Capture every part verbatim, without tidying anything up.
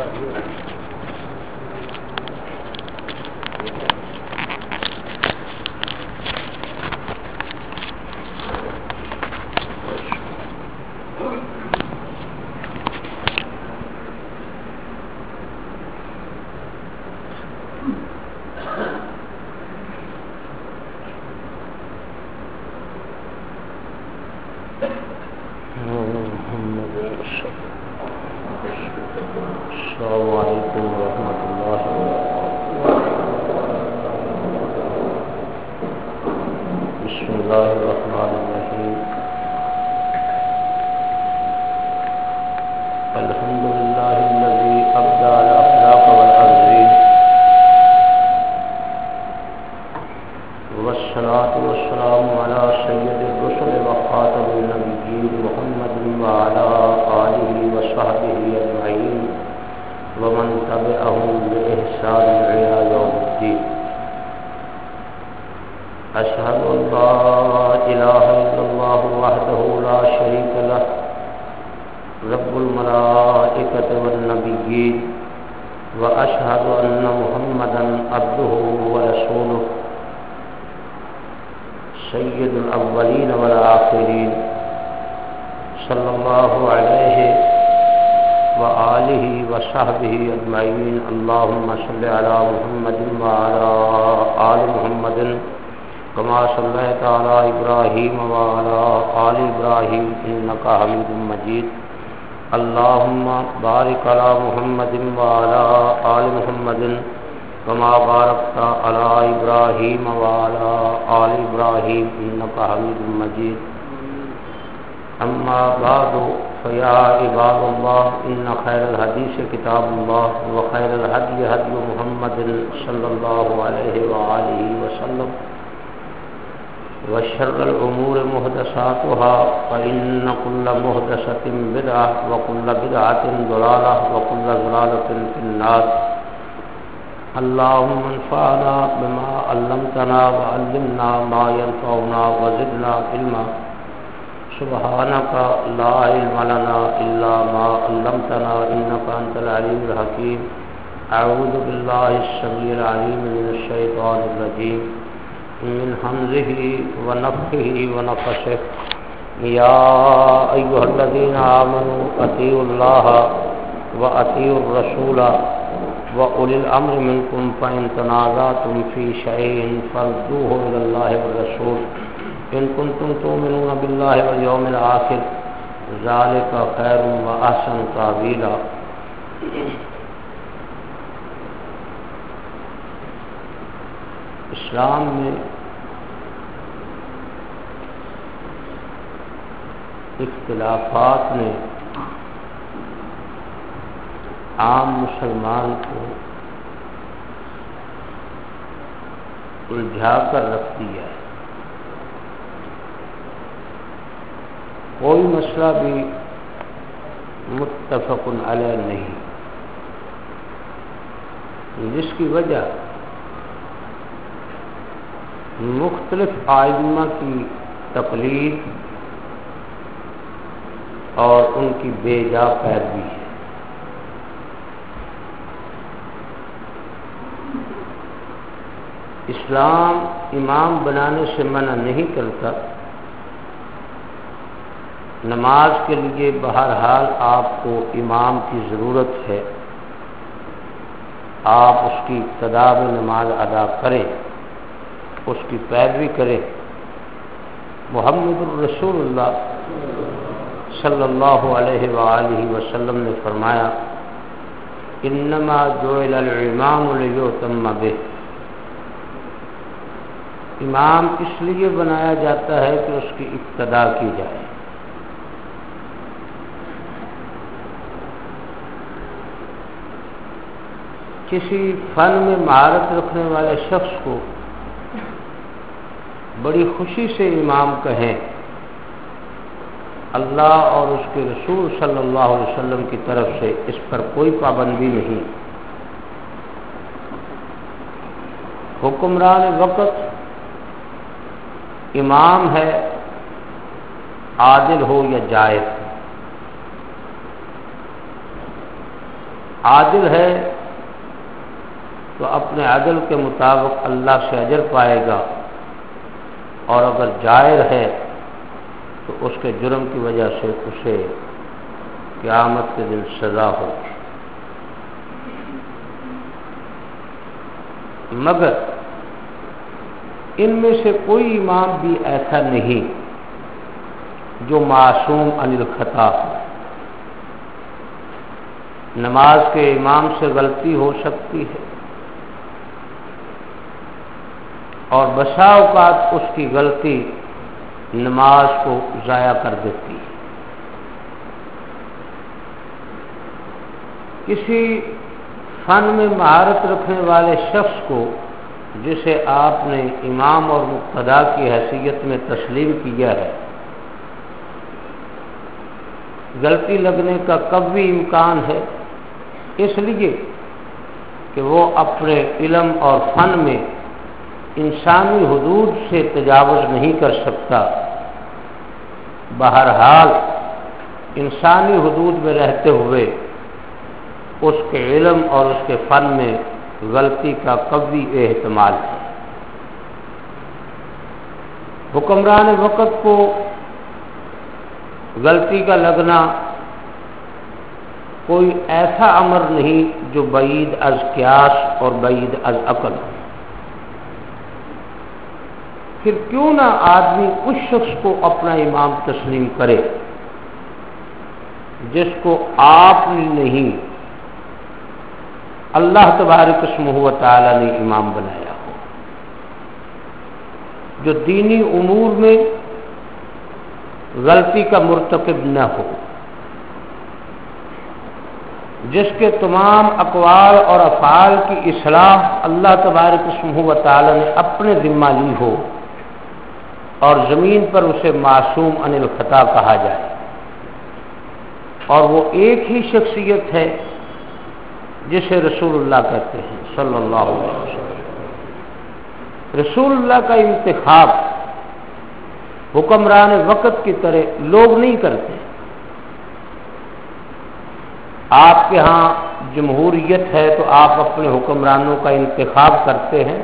اللهم انفعنا بما علمتنا وعلمنا ما ينفعنا وزدنا علما سبحانك لا علم لنا إلا ما علمتنا إنك أنت العليم الحكيم أعوذ بالله السميع العليم من الشيطان الرجيم من همزه ونفخه ونفثه يا أيها الذين آمنوا أطيعوا الله وأطيعوا الرسول وأولي الأمر منكم فإن تنازعتم في شيء فردوه إلى الله والرسول إن كنتم تؤمنون بالله واليوم الآخر ذلك خير وأحسن تأويلا. اسلام میں اختلافات نے عام مسلمان کو الجھا کر رکھ دیا ہے. کوئی مسئلہ بھی متفق علیہ نہیں، جس کی وجہ مختلف ائمہ کی تقلید اور ان کی بے جا پیروی ہے. اسلام امام بنانے سے منع نہیں کرتا. نماز کے لیے بہرحال آپ کو امام کی ضرورت ہے، آپ اس کی ابتدا میں نماز ادا کریں، اس کی پیروی کریں. محمد الرسول اللہ صلی اللہ علیہ وآلہ وسلم نے فرمایا انما جعل الامام لیؤتم بہ، امام اس لیے بنایا جاتا ہے کہ اس کی اقتدا کی جائے. کسی فن میں مہارت رکھنے والے شخص کو بڑی خوشی سے امام کہیں، اللہ اور اس کے رسول صلی اللہ علیہ وسلم کی طرف سے اس پر کوئی پابندی نہیں. حکمران وقت امام ہے، عادل ہو یا جائر، عادل ہے تو اپنے عدل کے مطابق اللہ سے اجر پائے گا، اور اگر جائر ہے تو اس کے جرم کی وجہ سے اسے قیامت کے دن سزا ہو۔ مگر ان میں سے کوئی امام بھی ایسا نہیں جو معصوم عن الخطا ہو۔ نماز کے امام سے غلطی ہو سکتی ہے، اور بسا اوقات اس کی غلطی نماز کو ضائع کر دیتی ہے۔ کسی فن میں مہارت رکھنے والے شخص کو جسے آپ نے امام اور مقتدا کی حیثیت میں تسلیم کیا ہے، غلطی لگنے کا قوی امکان ہے، اس لیے کہ وہ اپنے علم اور فن میں انسانی حدود سے تجاوز نہیں کر سکتا۔ بہرحال انسانی حدود میں رہتے ہوئے اس کے علم اور اس کے فن میں غلطی کا قوی احتمال ہے۔ حکمران وقت کو غلطی کا لگنا کوئی ایسا امر نہیں جو بعید از قیاس اور بعید از عقل ہو۔ پھر کیوں نہ آدمی اس شخص کو اپنا امام تسلیم کرے جس کو آپ نے نہیں، اللہ تبارک اسمہ و تعالی نے امام بنایا ہو، جو دینی امور میں غلطی کا مرتکب نہ ہو، جس کے تمام اقوال اور افعال کی اصلاح اللہ تبارک اسمہ و تعالی نے اپنے ذمہ لی ہو، اور زمین پر اسے معصوم عن الخطا کہا جائے۔ اور وہ ایک ہی شخصیت ہے جسے رسول اللہ کہتے ہیں صلی اللہ علیہ وسلم۔ رسول اللہ کا انتخاب حکمران وقت کی طرح لوگ نہیں کرتے۔ آپ کے ہاں جمہوریت ہے تو آپ اپنے حکمرانوں کا انتخاب کرتے ہیں،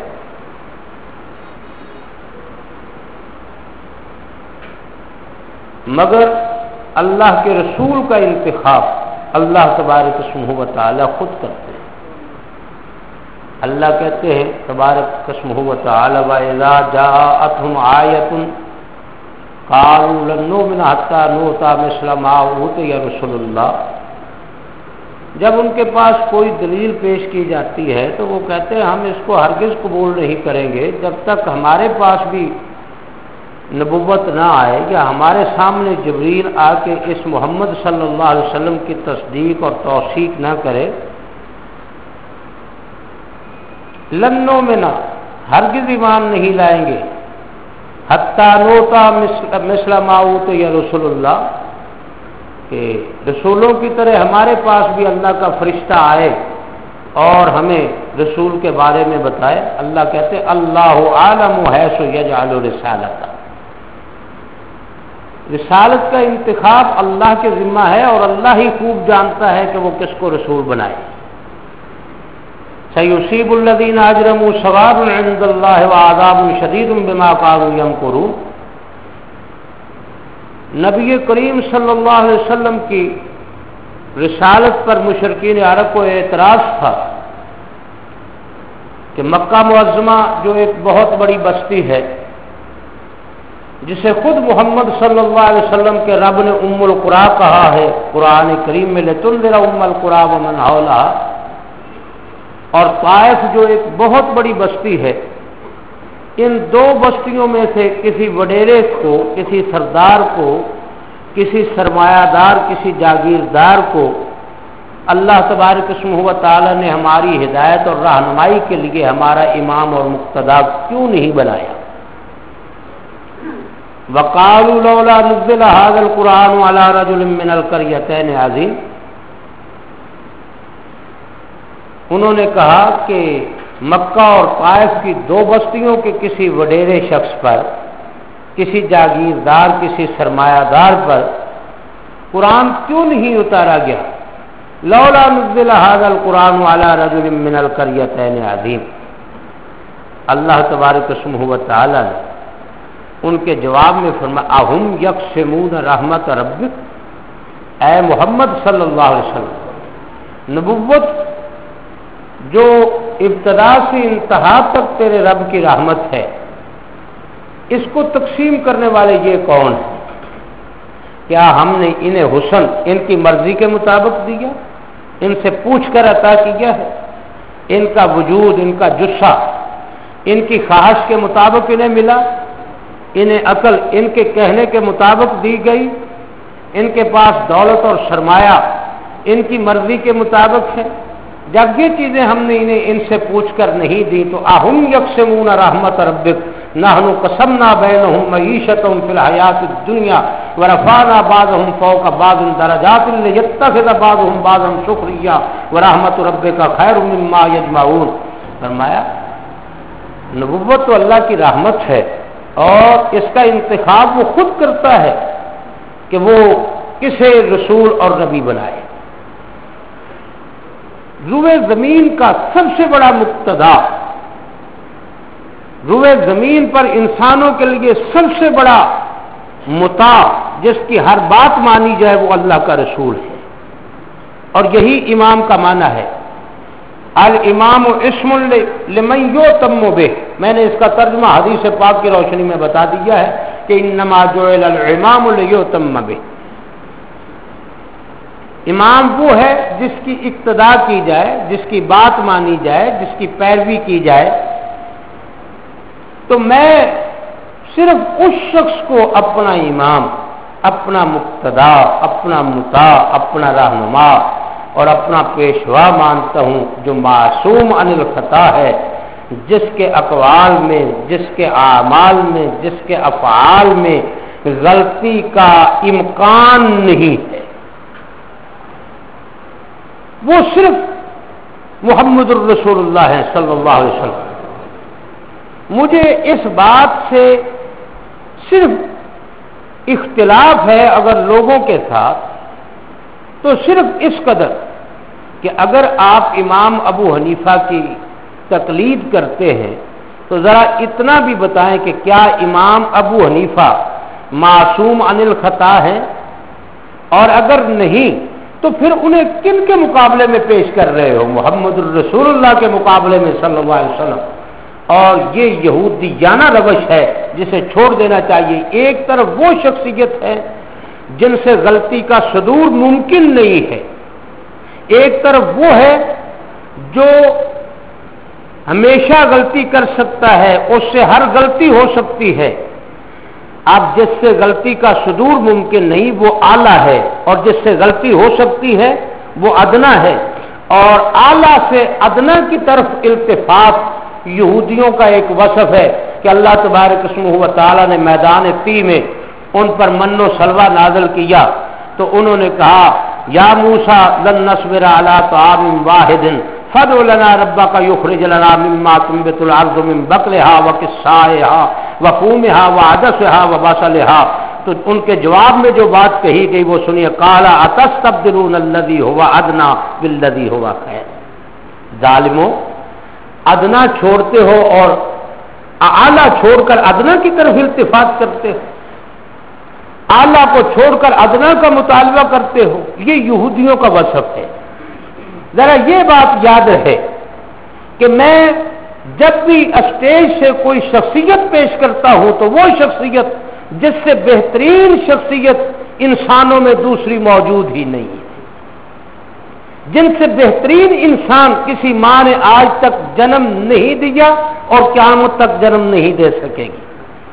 مگر اللہ کے رسول کا انتخاب اللہ تبارک اسمہ و تعالی خود کرتے ہیں۔ اللہ کہتے ہیں تبارک اسمہ و تعالی وَإِذَا جَاءَتْهُمْ آیَةٌ قَالُوا لَن نُؤْمِنَ حَتَّىٰ نُؤْتَىٰ مِثْلَ مَا أُوتِیَ رُسُلُ اللَّهِ، جب ان کے پاس کوئی دلیل پیش کی جاتی ہے تو وہ کہتے ہیں ہم اس کو ہرگز قبول نہیں کریں گے جب تک ہمارے پاس بھی نبوت نہ آئے، یا ہمارے سامنے جبریل آ کے اس محمد صلی اللہ علیہ وسلم کی تصدیق اور توثیق نہ کرے۔ لنوں میں نہ ہرگز ایمان نہیں لائیں گے، حتیٰ نوتا مثل ما اوتی رسول اللہ، کہ رسولوں کی طرح ہمارے پاس بھی اللہ کا فرشتہ آئے اور ہمیں رسول کے بارے میں بتائے۔ اللہ کہتے اللہ عالم حیث یجعل رسالتہ، رسالت کا انتخاب اللہ کے ذمہ ہے، اور اللہ ہی خوب جانتا ہے کہ وہ کس کو رسول بنائے۔ سَيُصِيبُ الَّذِينَ أَجْرَمُوا ثَوَابٌ عِندَ اللَّهِ وَعَذَابٌ شَدِيدٌ بِمَا كَانُوا يَمْكُرُونَ۔ نبی کریم صلی اللہ علیہ وسلم کی رسالت پر مشرکین عرب کو اعتراض تھا کہ مکہ معظمہ جو ایک بہت بڑی بستی ہے، جسے خود محمد صلی اللہ علیہ وسلم کے رب نے ام القریٰ کہا ہے قرآن کریم میں، لِتُنذِرَ أُمَّ الْقُرَىٰ وَمَنْ حَوْلَهَا، اور طائف جو ایک بہت بڑی بستی ہے، ان دو بستیوں میں سے کسی وڈیرے کو، کسی سردار کو، کسی سرمایہ دار، کسی جاگیردار کو اللہ تبارک اسمہ و تعالی نے ہماری ہدایت اور رہنمائی کے لیے ہمارا امام اور مقتدا کیوں نہیں بنایا؟ وَقَالُوا لَوْلَا نُزِّلَ هَٰذَا الْقُرْآنُ عَلَىٰ رَجُلٍ مِّنَ الْقَرْيَتَيْنِ عَظِيمٍ، انہوں نے کہا کہ مکہ اور طائف کی دو بستیوں کے کسی وڈیرے شخص پر، کسی جاگیردار، کسی سرمایہ دار پر قرآن کیوں نہیں اتارا گیا؟ لولا نزل هذا القرآن على رجل من القريتين عظیم. اللہ تبارک اسمہ و تعالی نے ان کے جواب میں فرمایا اہم یقسمون رحمت ربک، اے محمد صلی اللہ علیہ وسلم، نبوت جو ابتدا سے انتہا تک تیرے رب کی رحمت ہے، اس کو تقسیم کرنے والے یہ کون ہیں؟ کیا ہم نے انہیں حسن ان کی مرضی کے مطابق دیا، ان سے پوچھ کر عطا کیا ہے؟ ان کا وجود، ان کا جسہ ان کی خواہش کے مطابق انہیں ملا؟ انہیں عقل ان کے کہنے کے مطابق دی گئی؟ ان کے پاس دولت اور سرمایہ ان کی مرضی کے مطابق ہے؟ جب یہ چیزیں ہم نے انہیں ان سے پوچھ کر نہیں دی تو اہم یقسمون رحمت ربک نحن قسمنا بینہم معیشتہم فی الحیات الدنیا ورفعنا بعضهم فوق بعض درجات لیتخذ بعضهم بعضا سخریا ورحمت ربک خیر مما یجمعون. فرمایا نبوت تو اللہ کی رحمت ہے اور اس کا انتخاب وہ خود کرتا ہے کہ وہ کسے رسول اور نبی بنائے. روئے زمین کا سب سے بڑا مقتدا، روئے زمین پر انسانوں کے لیے سب سے بڑا مطاع جس کی ہر بات مانی جائے وہ اللہ کا رسول ہے، اور یہی امام کا معنی ہے. الامام اسم لمن یؤتم بہ. میں نے اس کا ترجمہ حدیث پاک کی روشنی میں بتا دیا ہے کہ انما جعل الامام لیؤتم بہ. امام وہ ہے جس کی اقتدا کی جائے، جس کی بات مانی جائے، جس کی پیروی کی جائے. تو میں صرف اس شخص کو اپنا امام، اپنا مقتدا، اپنا مطاع، اپنا رہنما اور اپنا پیشوا مانتا ہوں جو معصوم عن الخطا ہے، جس کے اقوال میں، جس کے اعمال میں، جس کے افعال میں غلطی کا امکان نہیں ہے. وہ صرف محمد الرسول اللہ ہے صلی اللہ علیہ وسلم. مجھے اس بات سے صرف اختلاف ہے اگر لوگوں کے ساتھ، تو صرف اس قدر کہ اگر آپ امام ابو حنیفہ کی تقلید کرتے ہیں تو ذرا اتنا بھی بتائیں کہ کیا امام ابو حنیفہ معصوم عن الخطا ہیں، اور اگر نہیں تو پھر انہیں کن کے مقابلے میں پیش کر رہے ہو؟ محمد الرسول اللہ کے مقابلے میں صلی اللہ علیہ وسلم. اور یہ یہودیانہ روش ہے جسے چھوڑ دینا چاہیے. ایک طرف وہ شخصیت ہے جن سے غلطی کا صدور ممکن نہیں ہے، ایک طرف وہ ہے جو ہمیشہ غلطی کر سکتا ہے، اس سے ہر غلطی ہو سکتی ہے. اب جس سے غلطی کا صدور ممکن نہیں وہ اعلیٰ ہے، اور جس سے غلطی ہو سکتی ہے وہ ادنا ہے. اور اعلیٰ سے ادنا کی طرف التفات یہودیوں کا ایک وصف ہے کہ اللہ تبارک اسمہ و تعالی نے میدان طی میں ان پر من و سلوہ نازل کیا تو انہوں نے کہا یا موسیٰ لن نصبر علی طعام واحد فادع لنا ربک یخرج لنا مما تنبت الارض من بقلها وقثائها وفومها وعدسها وبصلها. تو ان کے جواب میں جو بات کہی گئی وہ سنیے. قال اتستبدلون الذی هو ادنی بالذی هو خیر. ظالموں، ادنا چھوڑتے ہو اور اعلیٰ چھوڑ کر ادنا کی طرف التفات کرتے ہو، اعلیٰ کو چھوڑ کر ادنا کا مطالبہ کرتے ہو. یہ یہودیوں کا وصف ہے. ذرا یہ بات یاد رہے کہ میں جب بھی اسٹیج سے کوئی شخصیت پیش کرتا ہوں تو وہ شخصیت جس سے بہترین شخصیت انسانوں میں دوسری موجود ہی نہیں ہے، جن سے بہترین انسان کسی ماں نے آج تک جنم نہیں دیا اور قیامت تک جنم نہیں دے سکے گی.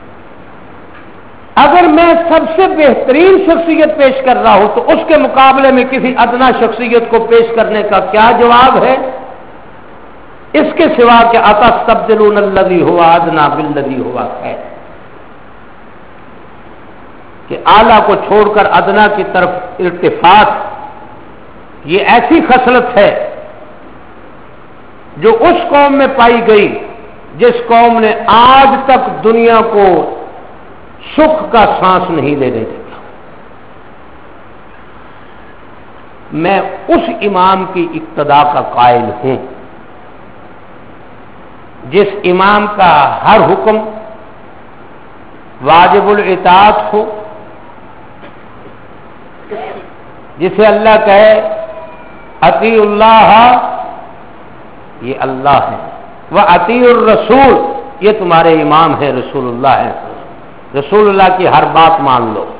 اگر میں سب سے بہترین شخصیت پیش کر رہا ہوں تو اس کے مقابلے میں کسی ادنا شخصیت کو پیش کرنے کا کیا جواب ہے اس کے سوا کہ اتستبدلون الذی هو ادنی بالذی هو خیر، کہ اعلیٰ کو چھوڑ کر ادنا کی طرف التفات یہ ایسی خصلت ہے جو اس قوم میں پائی گئی جس قوم نے آج تک دنیا کو سکھ کا سانس نہیں لینے دیا. میں اس امام کی اقتدا کا قائل ہوں جس امام کا ہر حکم واجب الاطاعت ہو، جسے اللہ کہے اطیع اللہ، یہ اللہ ہے، واطیع الرسول، یہ تمہارے امام ہے، رسول اللہ ہے، رسول اللہ کی ہر بات مان لو۔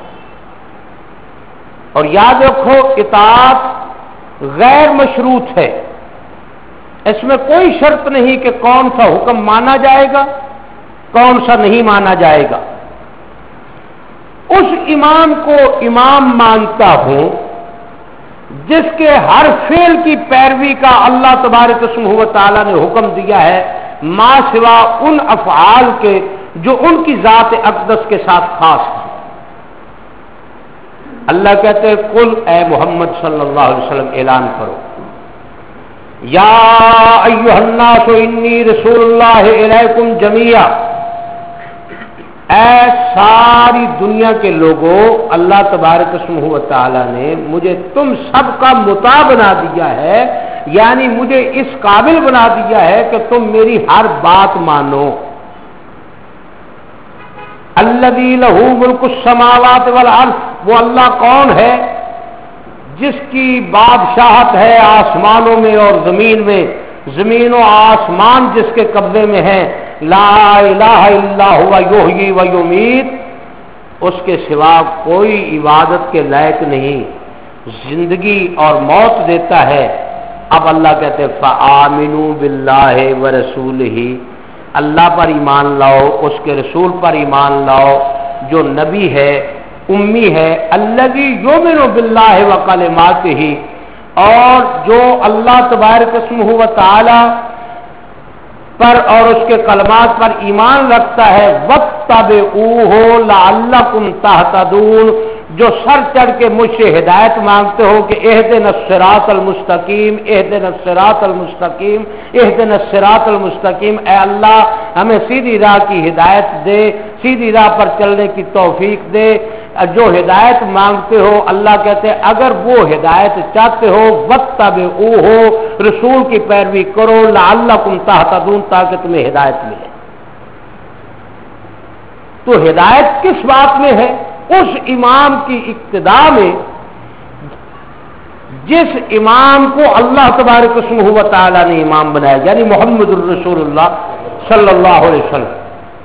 اور یاد رکھو اطاعت غیر مشروط ہے، اس میں کوئی شرط نہیں کہ کون سا حکم مانا جائے گا کون سا نہیں مانا جائے گا۔ اس امام کو امام مانتا ہوں جس کے ہر فعل کی پیروی کا اللہ تبارک و تعالی نے حکم دیا ہے، ما سوا ان افعال کے جو ان کی ذات اقدس کے ساتھ خاص ہیں۔ اللہ کہتے ہیں قل اے محمد صلی اللہ علیہ وسلم اعلان کرو، یا ایھا الناس انی رسول اللہ الیکم جمیعا، اے ساری دنیا کے لوگوں، اللہ تبارک و تعالی نے مجھے تم سب کا مطاع بنا دیا ہے، یعنی مجھے اس قابل بنا دیا ہے کہ تم میری ہر بات مانو۔ الذی لہ ملک السماوات والارض، وہ اللہ کون ہے جس کی بادشاہت ہے آسمانوں میں اور زمین میں، زمین و آسمان جس کے قبضے میں ہیں، لا الہ الا ہوا یحیی و یمیت، اس کے سوا کوئی عبادت کے لائق نہیں، زندگی اور موت دیتا ہے۔ اب اللہ کہتے ہیں فآمنوا باللہ ورسولہ، اللہ پر ایمان لاؤ، اس کے رسول پر ایمان لاؤ جو نبی ہے، امی ہے، الذی یؤمن باللہ وکلماتہ، اور جو اللہ تبارک و تعالی پر اور اس کے کلمات پر ایمان رکھتا ہے، واتبعوہ لعلکم تہتدون، جو سر چڑھ کے مجھ سے ہدایت مانگتے ہو کہ اہدنا الصراط المستقیم، اہدنا الصراط المستقیم، اہدنا الصراط المستقیم، اے اللہ ہمیں سیدھی راہ کی ہدایت دے، سیدھی راہ پر چلنے کی توفیق دے۔ جو ہدایت مانگتے ہو، اللہ کہتے ہیں اگر وہ ہدایت چاہتے ہو واتبعوہ، رسول کی پیروی کرو، لعلکم تہتدون، تاکہ تمہیں ہدایت ملے۔ تو ہدایت کس بات میں ہے؟ اس امام کی اقتدا میں جس امام کو اللہ تبارک و تعالی نے امام بنایا، یعنی محمد الرسول اللہ صلی اللہ علیہ وسلم،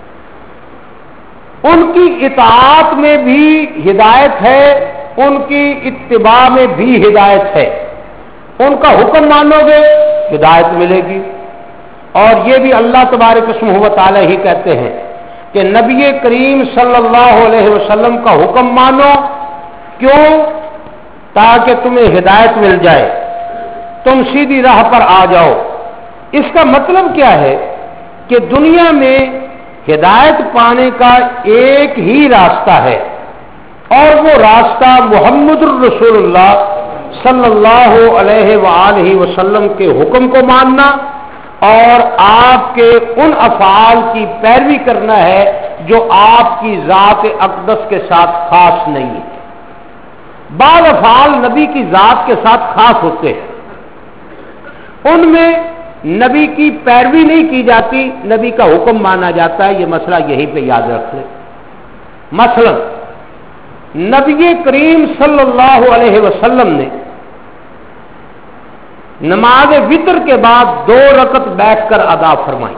ان کی اطاعت میں بھی ہدایت ہے، ان کی اتباع میں بھی ہدایت ہے۔ ان کا حکم مانو گے ہدایت ملے گی، اور یہ بھی اللہ تبارک و تعالی ہی کہتے ہیں کہ نبی کریم صلی اللہ علیہ وسلم کا حکم مانو، کیوں؟ تاکہ تمہیں ہدایت مل جائے، تم سیدھی راہ پر آ جاؤ۔ اس کا مطلب کیا ہے کہ دنیا میں ہدایت پانے کا ایک ہی راستہ ہے، اور وہ راستہ محمد الرسول اللہ صلی اللہ علیہ وآلہ وسلم کے حکم کو ماننا اور آپ کے ان افعال کی پیروی کرنا ہے جو آپ کی ذات اقدس کے ساتھ خاص نہیں ہے۔ بعض افعال نبی کی ذات کے ساتھ خاص ہوتے ہیں، ان میں نبی کی پیروی نہیں کی جاتی، نبی کا حکم مانا جاتا ہے۔ یہ مسئلہ یہیں پہ یاد رکھ لیں۔ مثلا نبی کریم صلی اللہ علیہ وسلم نے نماز وتر کے بعد دو رکعت بیٹھ کر ادا فرمائی۔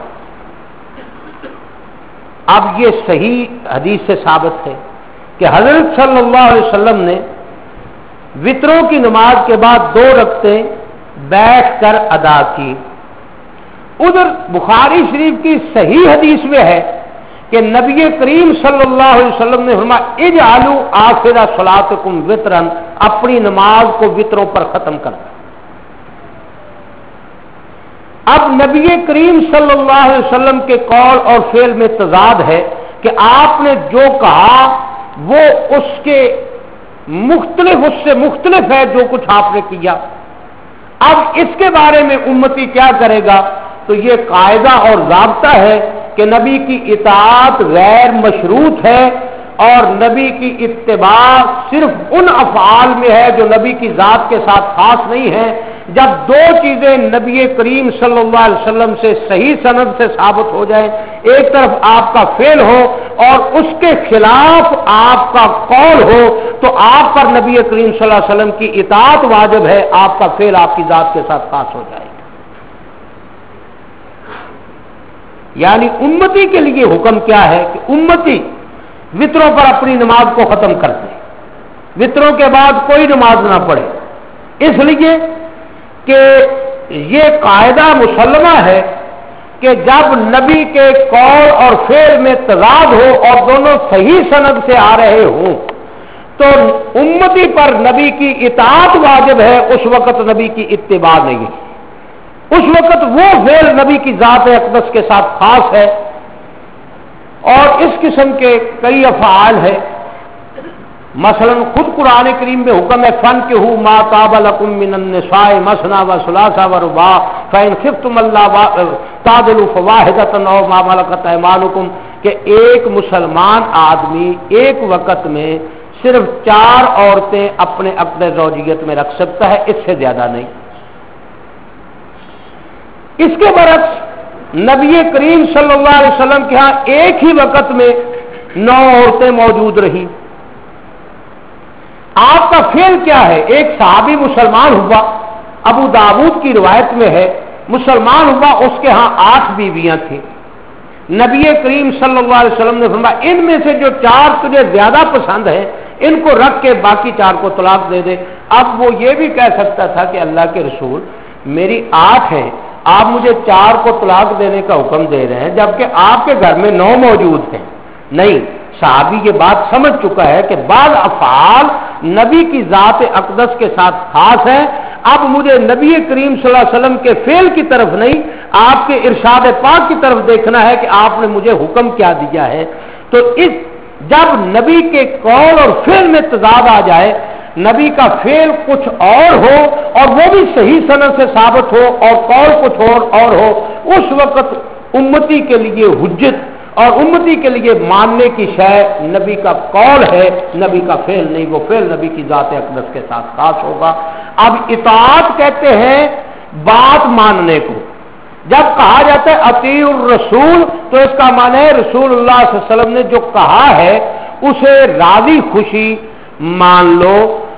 اب یہ صحیح حدیث سے ثابت ہے کہ حضرت صلی اللہ علیہ وسلم نے وتروں کی نماز کے بعد دو رکعتیں بیٹھ کر ادا کی۔ ادھر بخاری شریف کی صحیح حدیث میں ہے کہ نبی کریم صلی اللہ علیہ وسلم نے فرمایا اجعلوا آخر صلاتکم وطرا، اپنی نماز کو وطروں پر ختم کرنا۔ اب نبی کریم صلی اللہ علیہ وسلم کے قول اور فعل میں تضاد ہے کہ آپ نے جو کہا وہ اس کے مختلف اس سے مختلف ہے جو کچھ آپ نے کیا۔ اب اس کے بارے میں امتی کیا کرے گا؟ تو یہ قاعدہ اور ضابطہ ہے کہ نبی کی اطاعت غیر مشروط ہے، اور نبی کی اتباع صرف ان افعال میں ہے جو نبی کی ذات کے ساتھ خاص نہیں ہے. جب دو چیزیں نبی کریم صلی اللہ علیہ وسلم سے صحیح سند سے ثابت ہو جائیں، ایک طرف آپ کا فعل ہو اور اس کے خلاف آپ کا قول ہو، تو آپ پر نبی کریم صلی اللہ علیہ وسلم کی اطاعت واجب ہے، آپ کا فعل آپ کی ذات کے ساتھ خاص ہو جائے گا. یعنی امتی کے لیے حکم کیا ہے کہ امتی وطروں پر اپنی نماز کو ختم کر دے، وطروں کے بعد کوئی نماز نہ پڑھے، اس لیے کہ یہ قاعدہ مسلمہ ہے کہ جب نبی کے قول اور فعل میں تضاد ہو اور دونوں صحیح سند سے آ رہے ہوں تو امتی پر نبی کی اطاعت واجب ہے، اس وقت نبی کی اتباع نہیں ہے. اس وقت وہ فعل نبی کی ذات اقدس کے ساتھ خاص ہے. اور اس قسم کے کئی افعال ہیں. مثلا خود قرآن کریم میں حکم ہے فن کے ہو ما طاب لکم من النساء مثنى وثلاث ورباع فإن خفتم الا تعدلوا فواحدة او ما ملكت ايمانكم، کہ ایک مسلمان آدمی ایک وقت میں صرف چار عورتیں اپنے عقد زوجیت میں رکھ سکتا ہے، اس سے زیادہ نہیں. اس کے برعکس نبی کریم صلی اللہ علیہ وسلم کے ہاں ایک ہی وقت میں نو عورتیں موجود رہیں. آپ کا فعل کیا ہے؟ ایک صحابی مسلمان ہوا، ابو داؤد کی روایت میں ہے، مسلمان ہوا، اس کے ہاں آٹھ بیویاں تھیں. نبی کریم صلی اللہ علیہ وسلم نے فرمایا ان میں سے جو چار تجھے زیادہ پسند ہیں ان کو رکھ کے باقی چار کو طلاق دے دے. اب وہ یہ بھی کہہ سکتا تھا کہ اللہ کے رسول میری آٹھ ہیں، آپ مجھے چار کو طلاق دینے کا حکم دے رہے ہیں جبکہ آپ کے گھر میں نو موجود ہیں. نہیں، صحابی یہ بات سمجھ چکا ہے کہ بعض افعال نبی کی ذات اقدس کے ساتھ خاص ہیں. اب مجھے نبی کریم صلی اللہ علیہ وسلم کے فعل کی طرف نہیں، آپ کے ارشاد پاک کی طرف دیکھنا ہے کہ آپ نے مجھے حکم کیا دیا ہے. تو اس جب نبی کے قول اور فعل میں تضاد آ جائے، نبی کا فعل کچھ اور ہو اور وہ بھی صحیح سند سے ثابت ہو اور قول کچھ اور اور ہو، اس وقت امتی کے لیے حجت اور امتی کے لیے ماننے کی شے نبی کا قول ہے، نبی کا فعل نہیں. وہ فعل نبی کی ذات اقدس کے ساتھ خاص ہوگا. اب اطاعت کہتے ہیں بات ماننے کو. جب کہا جاتا ہے اطیع الرسول تو اس کا معنی ہے رسول اللہ صلی اللہ علیہ وسلم نے جو کہا ہے اسے راضی خوشی مان لو.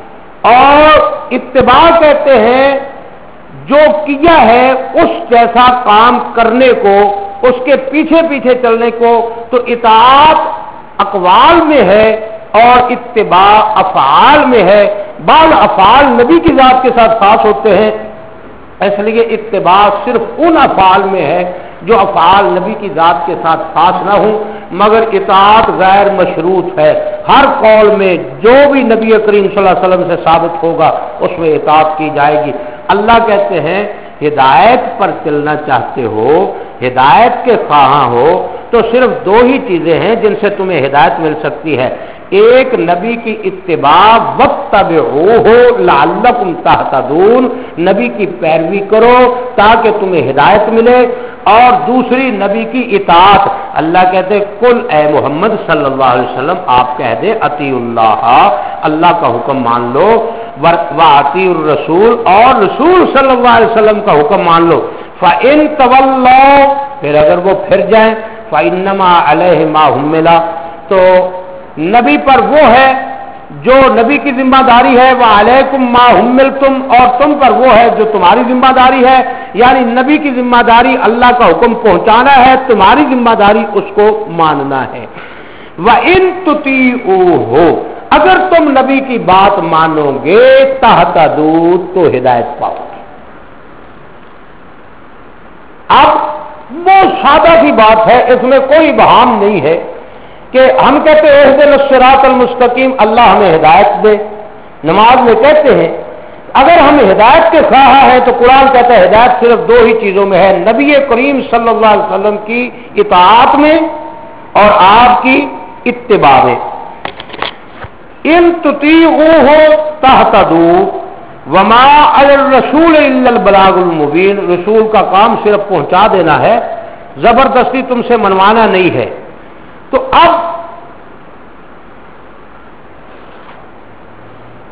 اور اتباع کہتے ہیں جو کیا ہے اس جیسا کام کرنے کو، اس کے پیچھے پیچھے چلنے کو. تو اطاعت اقوال میں ہے اور اتباع افعال میں ہے. بعض افعال نبی کی ذات کے ساتھ خاص ہوتے ہیں، اس لیے اتباع صرف ان افعال میں ہے جو افعال نبی کی ذات کے ساتھ خاص نہ ہوں. مگر اطاعت غیر مشروط ہے. ہر قول میں جو بھی نبی کریم صلی اللہ علیہ وسلم سے ثابت ہوگا اس میں اطاعت کی جائے گی. اللہ کہتے ہیں ہدایت پر چلنا چاہتے ہو، ہدایت کے خواہاں ہو تو صرف دو ہی چیزیں ہیں جن سے تمہیں ہدایت مل سکتی ہے. ایک نبی کی اتباع واتبعوہ لعلکم تہتدون، نبی کی پیروی کرو تاکہ تمہیں ہدایت ملے. اور دوسری نبی کی اطاعت. اللہ کہتے کل اے محمد صلی اللہ علیہ وسلم آپ کہہ دیں اطیع اللہ، اللہ کا حکم مان لو، واطیع الرسول اور رسول صلی اللہ علیہ وسلم کا حکم مان لو. فَإِن تَوَلَّوْا، پھر اگر وہ پھر جائیں، فَإِنَّمَا عَلَيْهِ مَا حُمِّلَ، تو نبی پر وہ ہے جو نبی کی ذمہ داری ہے، وَعَلَيْكُمْ مَا حُمِّلْتُمْ، اور تم پر وہ ہے جو تمہاری ذمہ داری ہے. یعنی نبی کی ذمہ داری اللہ کا حکم پہنچانا ہے، تمہاری ذمہ داری اس کو ماننا ہے. وَإِن تُطِيعُوهُ، اگر تم نبی کی بات مانو گے تہتدوا، تو ہدایت پاؤ گے. اب وہ سادہ سی بات ہے، اس میں کوئی بہام نہیں ہے کہ ہم کہتے ہیں اہدنا الصراط المستقیم، اللہ ہمیں ہدایت دے. نماز میں کہتے ہیں اگر ہم ہدایت کے خواہاں ہیں تو قرآن کہتا ہے ہدایت صرف دو ہی چیزوں میں ہے، نبی کریم صلی اللہ علیہ وسلم کی اطاعت میں اور آپ کی اتباع میں. ان تطیعوہ تہتدوا وما علی الرسول الا البلاغ المبین، رسول کا کام صرف پہنچا دینا ہے، زبردستی تم سے منوانا نہیں ہے. تو اب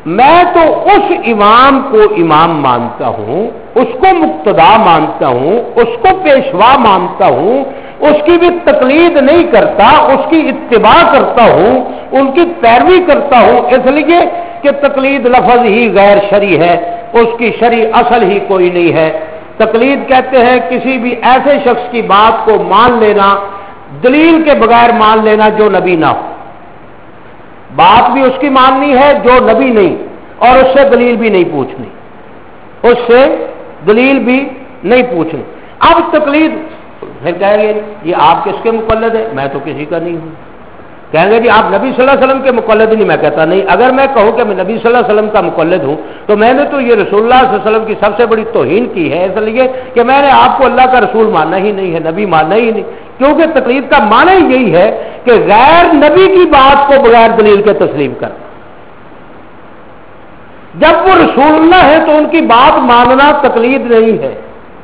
میں تو اس امام کو امام مانتا ہوں، اس کو مقتدا مانتا ہوں، اس کو پیشوا مانتا ہوں، اس کی بھی تقلید نہیں کرتا، اس کی اتباع کرتا ہوں، ان کی پیروی کرتا ہوں، اس لیے کہ تقلید لفظ ہی غیر شرعی ہے، اس کی شرعی اصل ہی کوئی نہیں ہے۔ تقلید کہتے ہیں کسی بھی ایسے شخص کی بات کو مان لینا، دلیل کے بغیر مان لینا جو نبی نہ ہو، بات بھی اس کی ماننی ہے جو نبی نہیں، اور اس سے دلیل بھی نہیں پوچھنی، اس سے دلیل بھی نہیں پوچھنی۔ اب تقلید پھر کہیں گے یہ آپ کس کے مقلد ہیں؟ میں تو کسی کا نہیں ہوں۔ کہیں گے جی آپ نبی صلی اللہ علیہ وسلم کے مقلد نہیں، میں کہتا نہیں۔ اگر میں کہوں کہ میں نبی صلی اللہ علیہ وسلم کا مقلد ہوں تو میں نے تو یہ رسول اللہ صلی اللہ علیہ وسلم کی سب سے بڑی توہین کی ہے، اس لیے کہ میں نے آپ کو اللہ کا رسول ماننا ہی نہیں ہے، نبی ماننا ہی نہیں، کیونکہ تقلید کا معنی یہی ہے کہ غیر نبی کی بات کو بغیر دلیل کے تسلیم کرنا۔ جب وہ رسول اللہ ہے تو ان کی بات ماننا تقلید نہیں ہے۔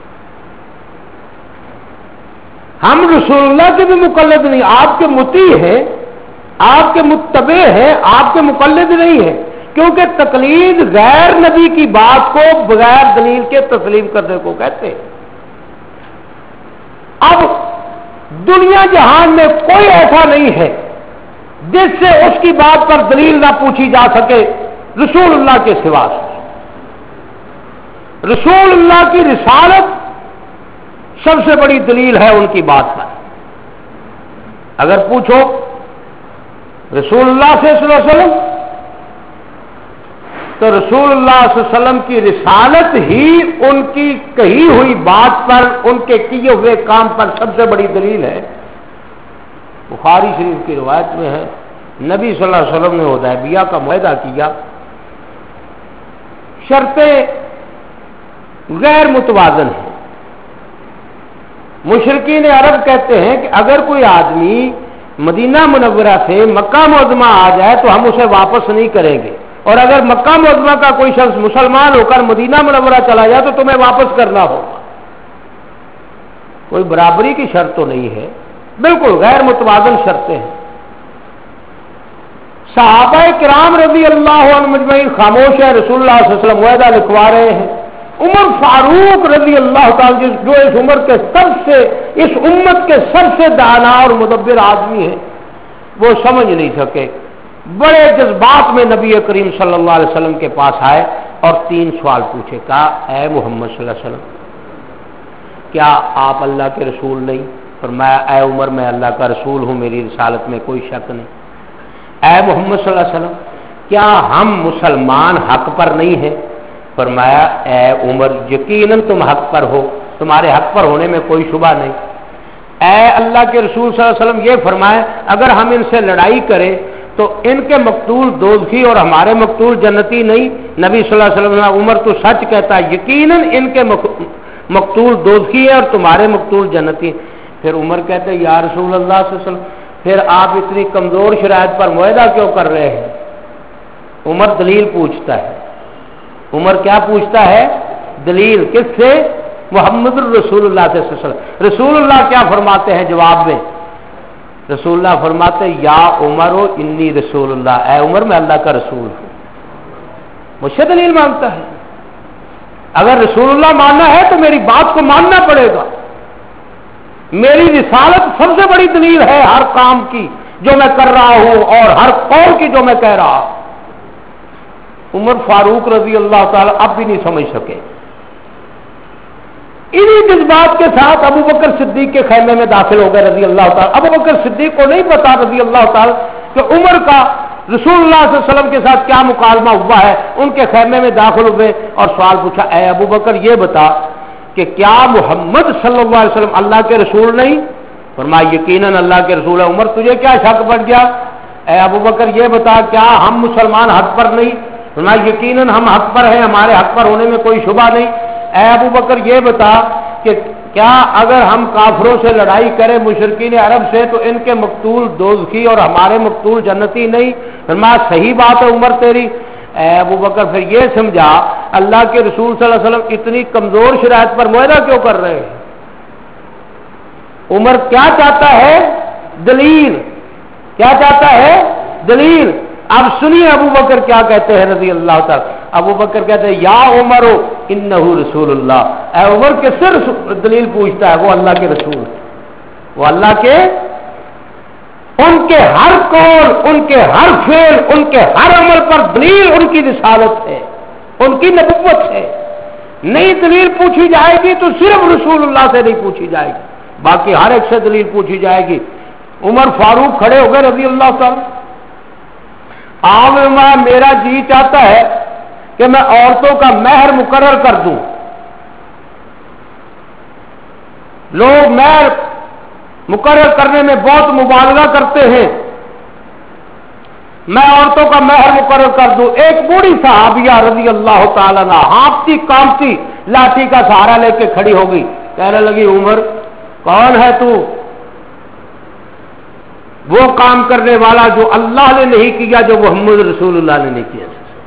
ہم رسول اللہ کے بھی مقلد نہیں، آپ کے مطیع ہیں، آپ کے متبع ہیں، آپ کے مقلد نہیں ہیں، کیونکہ تقلید غیر نبی کی بات کو بغیر دلیل کے تسلیم کرنے کو کہتے ہیں۔ اب دنیا جہان میں کوئی ایسا نہیں ہے جس سے اس کی بات پر دلیل نہ پوچھی جا سکے رسول اللہ کے سوا سے۔ رسول اللہ کی رسالت سب سے بڑی دلیل ہے ان کی بات پر۔ اگر پوچھو رسول اللہ سے صلی اللہ علیہ وسلم تو رسول اللہ صلی اللہ علیہ وسلم کی رسالت ہی ان کی کہی ہوئی بات پر، ان کے کیے ہوئے کام پر سب سے بڑی دلیل ہے۔ بخاری شریف کی روایت میں ہے نبی صلی اللہ علیہ وسلم نے حدیبیہ کا معاہدہ کیا، شرطیں غیر متوازن ہیں۔ مشرکین عرب کہتے ہیں کہ اگر کوئی آدمی مدینہ منورہ سے مکہ معظمہ آ جائے تو ہم اسے واپس نہیں کریں گے، اور اگر مکہ معظمہ کا کوئی شخص مسلمان ہو کر مدینہ منورہ چلا جائے تو تمہیں واپس کرنا ہوگا۔ کوئی برابری کی شرط تو نہیں ہے، بالکل غیر متوازن شرطیں ہیں۔ صحابہ کرام رضی اللہ عنہ مجمعین خاموش ہے، رسول اللہ صلی اللہ علیہ وسلم معاہدہ لکھوا رہے ہیں۔ عمر فاروق رضی اللہ تعالی جو اس عمر کے سب سے اس امت کے سب سے دانا اور مدبر آدمی ہے، وہ سمجھ نہیں سکے، بڑے جذبات میں نبی کریم صلی اللہ علیہ وسلم کے پاس آئے اور تین سوال پوچھے۔ کہا اے محمد صلی اللہ علیہ وسلم کیا آپ اللہ کے رسول نہیں؟ فرمایا اے عمر میں اللہ کا رسول ہوں، میری رسالت میں کوئی شک نہیں۔ اے محمد صلی اللہ علیہ وسلم کیا ہم مسلمان حق پر نہیں ہیں؟ فرمایا اے عمر یقیناً تم حق پر ہو، تمہارے حق پر ہونے میں کوئی شبہ نہیں۔ اے اللہ کے رسول صلی اللہ علیہ وسلم یہ فرمائے اگر ہم ان سے لڑائی کریں تو ان کے مقتول دوزخی اور ہمارے مقتول جنتی نہیں؟ نبی صلی اللہ علیہ وسلم عمر تو سچ کہتا ہے، یقیناً ان کے مقتول دوزخی ہے اور تمہارے مقتول جنتی۔ پھر عمر کہتے ہیں یا رسول اللہ صلی اللہ علیہ وسلم پھر آپ اتنی کمزور شرائط پر معاہدہ کیوں کر رہے ہیں؟ عمر دلیل پوچھتا ہے۔ عمر کیا پوچھتا ہے؟ دلیل۔ کس سے؟ محمد الرسول اللہ صلی اللہ علیہ وسلم۔ رسول اللہ کیا فرماتے ہیں جواب میں؟ رسول اللہ فرماتے ہیں یا عمر انی رسول اللہ، اے عمر میں اللہ کا رسول ہوں۔ مجھ سے دلیل مانگتا ہے؟ اگر رسول اللہ ماننا ہے تو میری بات کو ماننا پڑے گا۔ میری رسالت سب سے بڑی دلیل ہے ہر کام کی جو میں کر رہا ہوں اور ہر قول کی جو میں کہہ رہا ہوں۔ عمر فاروق رضی اللہ تعالی اب بھی نہیں سمجھ سکے، انہی جذبات کے ساتھ ابو بکر صدیق کے خیمے میں داخل ہو گئے رضی اللہ تعالی۔ ابو بکر صدیق کو نہیں پتا رضی اللہ تعالی کہ عمر کا رسول اللہ صلی اللہ علیہ وسلم کے ساتھ کیا مکالمہ ہوا ہے۔ ان کے خیمے میں داخل ہوئے اور سوال پوچھا اے ابو بکر یہ بتا کہ کیا محمد صلی اللہ علیہ وسلم اللہ کے رسول نہیں؟ فرمایا یقیناً اللہ کے رسول ہے۔ عمر تجھے کیا شک پڑ گیا؟ اے ابو بکر یہ بتا کیا ہم مسلمان حق پر نہیں؟ فرمایا یقیناً ہم حق پر ہیں، ہمارے حق پر ہونے میں کوئی شبہ نہیں۔ اے ابو بکر یہ بتا کہ کیا اگر ہم کافروں سے لڑائی کریں مشرکین عرب سے تو ان کے مقتول دوزخی اور ہمارے مقتول جنتی نہیں؟ فرمایا صحیح بات ہے عمر تیری۔ اے ابو بکر پھر یہ سمجھا اللہ کے رسول صلی اللہ علیہ وسلم اتنی کمزور شرائط پر معاہدہ کیوں کر رہے ہیں؟ عمر کیا چاہتا ہے؟ دلیل۔ کیا چاہتا ہے؟ دلیل۔ اب سنیے ابو بکر کیا کہتے ہیں رضی اللہ تعالی. ابو بکر کہتے ہیں یا عمر انہ رسول اللہ، اے عمر کے سر دلیل پوچھتا ہے، وہ اللہ کے رسول، وہ اللہ کے، ان کے ہر قول، ان کے ہر فعل، ان کے ہر عمل پر دلیل ان کی رسالت ہے، ان کی نبوت ہے. نئی دلیل پوچھی جائے گی تو صرف رسول اللہ سے نہیں پوچھی جائے گی، باقی ہر ایک سے دلیل پوچھی جائے گی. عمر فاروق کھڑے ہو گئے رضی اللہ تعالی. عام میرا جی چاہتا ہے کہ میں عورتوں کا مہر مقرر کر دوں. لوگ مہر مقرر کرنے میں بہت مبالغہ کرتے ہیں. میں عورتوں کا مہر مقرر کر دوں. ایک بوڑھی صحابیہ رضی اللہ تعالیٰ عنہ ہانپتی کانپتی لاٹھی کا سہارا لے کے کھڑی ہو گئی. کہنے لگی عمر کون ہے تو؟ وہ کام کرنے والا جو اللہ نے نہیں کیا، جو محمد رسول اللہ نے نہیں کیا.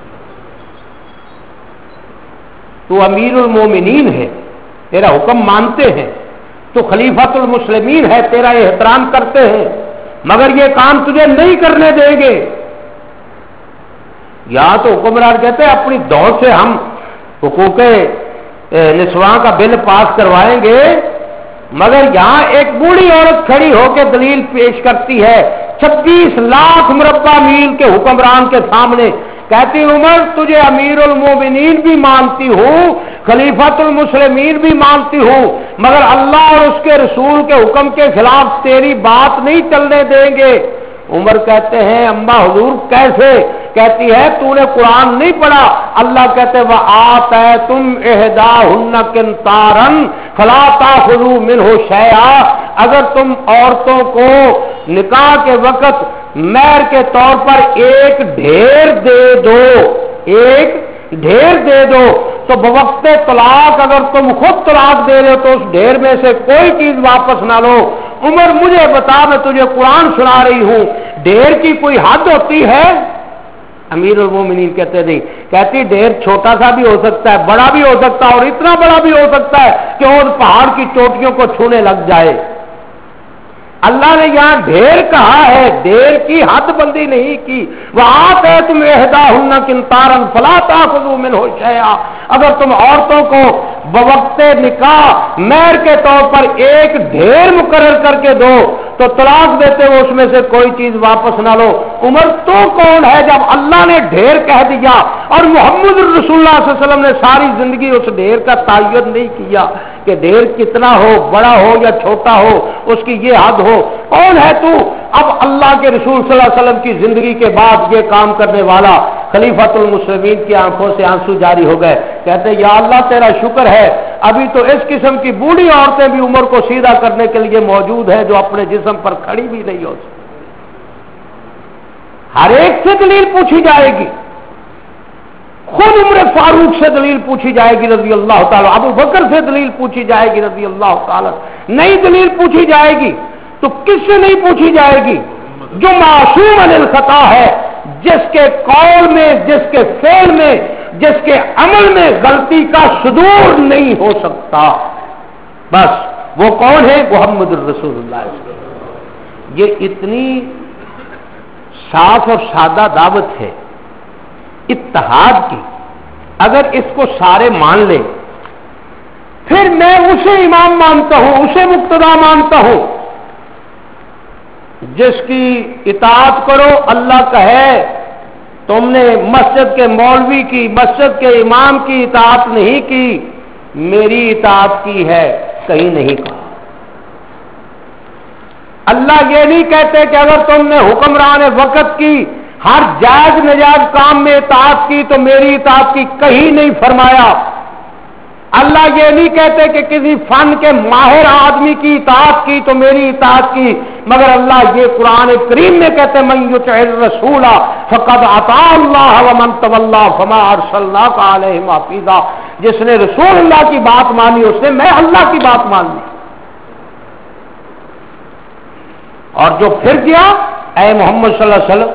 تو امیر المومنین ہے، تیرا حکم مانتے ہیں، تو خلیفۃ المسلمین ہے، تیرا احترام کرتے ہیں، مگر یہ کام تجھے نہیں کرنے دیں گے. یا تو حکمران کہتے ہیں اپنی دور سے ہم حقوق نسواں کا بل پاس کروائیں گے، مگر یہاں ایک بوڑھی عورت کھڑی ہو کے دلیل پیش کرتی ہے چھبیس لاکھ مربع میل کے حکمران کے سامنے. کہتی عمر تجھے امیر المومنین بھی مانتی ہوں، خلیفۃ المسلمین بھی مانتی ہوں، مگر اللہ اور اس کے رسول کے حکم کے خلاف تیری بات نہیں چلنے دیں گے. عمر کہتے ہیں اما حضور کیسے؟ کہتی ہے تو نے قرآن نہیں پڑھا؟ اللہ کہتے وَآتَیْتُمْ إِحْدَاهُنَّ قِنطَارًا فَلَا تَأْخُذُوا مِنْهُ شَيْئًا، اگر تم عورتوں کو نکاح کے وقت مہر کے طور پر ایک ڈھیر دے دو، ایک ڈھیر دے دو تو بوقت طلاق اگر تم خود طلاق دے رہے ہو تو اس ڈھیر میں سے کوئی چیز واپس نہ لو. عمر مجھے بتا، میں تجھے قرآن سنا رہی ہوں، ڈھیر کی کوئی حد ہوتی ہے؟ امیر المومنین کہتے نہیں. کہتی ڈھیر چھوٹا سا بھی ہو سکتا ہے، بڑا بھی ہو سکتا ہے، اور اتنا بڑا بھی ہو سکتا ہے کہ وہ پہاڑ کی چوٹیوں کو چھونے لگ جائے. اللہ نے یہاں ڈھیر کہا ہے، ڈھیر کی حد بندی نہیں کی. وَآتَیْتُمْ إِحْدَاهُنَّ قِنطَارًا فَلَا تَأْخُذُوا مِنْهُ شَيْئًا، اگر تم عورتوں کو بوقت نکاح مہر کے طور پر ایک ڈھیر مقرر کر کے دو تو طلاق دیتے ہو اس میں سے کوئی چیز واپس نہ لو. عمر تو کون ہے جب اللہ نے ڈھیر کہہ دیا اور محمد رسول اللہ صلی اللہ علیہ وسلم نے ساری زندگی اس ڈھیر کا تعین نہیں کیا کہ ڈھیر کتنا ہو، بڑا ہو یا چھوٹا ہو، اس کی یہ حد ہو. کون ہے تو؟ اب اللہ کے رسول صلی اللہ علیہ وسلم کی زندگی کے بعد یہ کام کرنے والا خلیفۃ المسلمین کی آنکھوں سے آنسو جاری ہو گئے. کہتے یا اللہ تیرا شکر ہے ابھی تو اس قسم کی بوڑھی عورتیں بھی عمر کو سیدھا کرنے کے لیے موجود ہیں جو اپنے جسم پر کھڑی بھی نہیں ہو سکتی. ہر ایک سے دلیل پوچھی جائے گی، خود عمر فاروق سے دلیل پوچھی جائے گی رضی اللہ تعالیٰ، ابو بکر سے دلیل پوچھی جائے گی رضی اللہ تعالیٰ. نئی دلیل پوچھی جائے گی تو کس سے نہیں پوچھی جائے گی؟ جو معصوم عن الخطا ہے، جس کے قول میں، جس کے فعل میں، جس کے عمل میں غلطی کا صدور نہیں ہو سکتا. بس وہ کون ہے؟ محمد الرسول اللہ. یہ اتنی صاف اور سادہ دعوت ہے اتحاد کی، اگر اس کو سارے مان لیں پھر میں اسے امام مانتا ہوں، اسے مقتدا مانتا ہوں. جس کی اطاعت کرو اللہ کا ہے، تم نے مسجد کے مولوی کی، مسجد کے امام کی اطاعت نہیں کی، میری اطاعت کی ہے، کہیں نہیں کہا. اللہ یہ نہیں کہتے کہ اگر تم نے حکمران وقت کی ہر جائز نجائز کام میں اطاعت کی تو میری اطاعت کی، کہیں نہیں فرمایا. اللہ یہ نہیں کہتے کہ کسی فن کے ماہر آدمی کی اطاعت کی تو میری اطاعت کی، مگر اللہ یہ قرآن کریم میں کہتے من یطع الرسول فقد اطاع اللہ ومن تولی فما ارسلناک علیہم حفیظا. جس نے رسول اللہ کی بات مانی اس نے میں اللہ کی بات مان لی. اور جو پھر گیا اے محمد صلی اللہ علیہ وسلم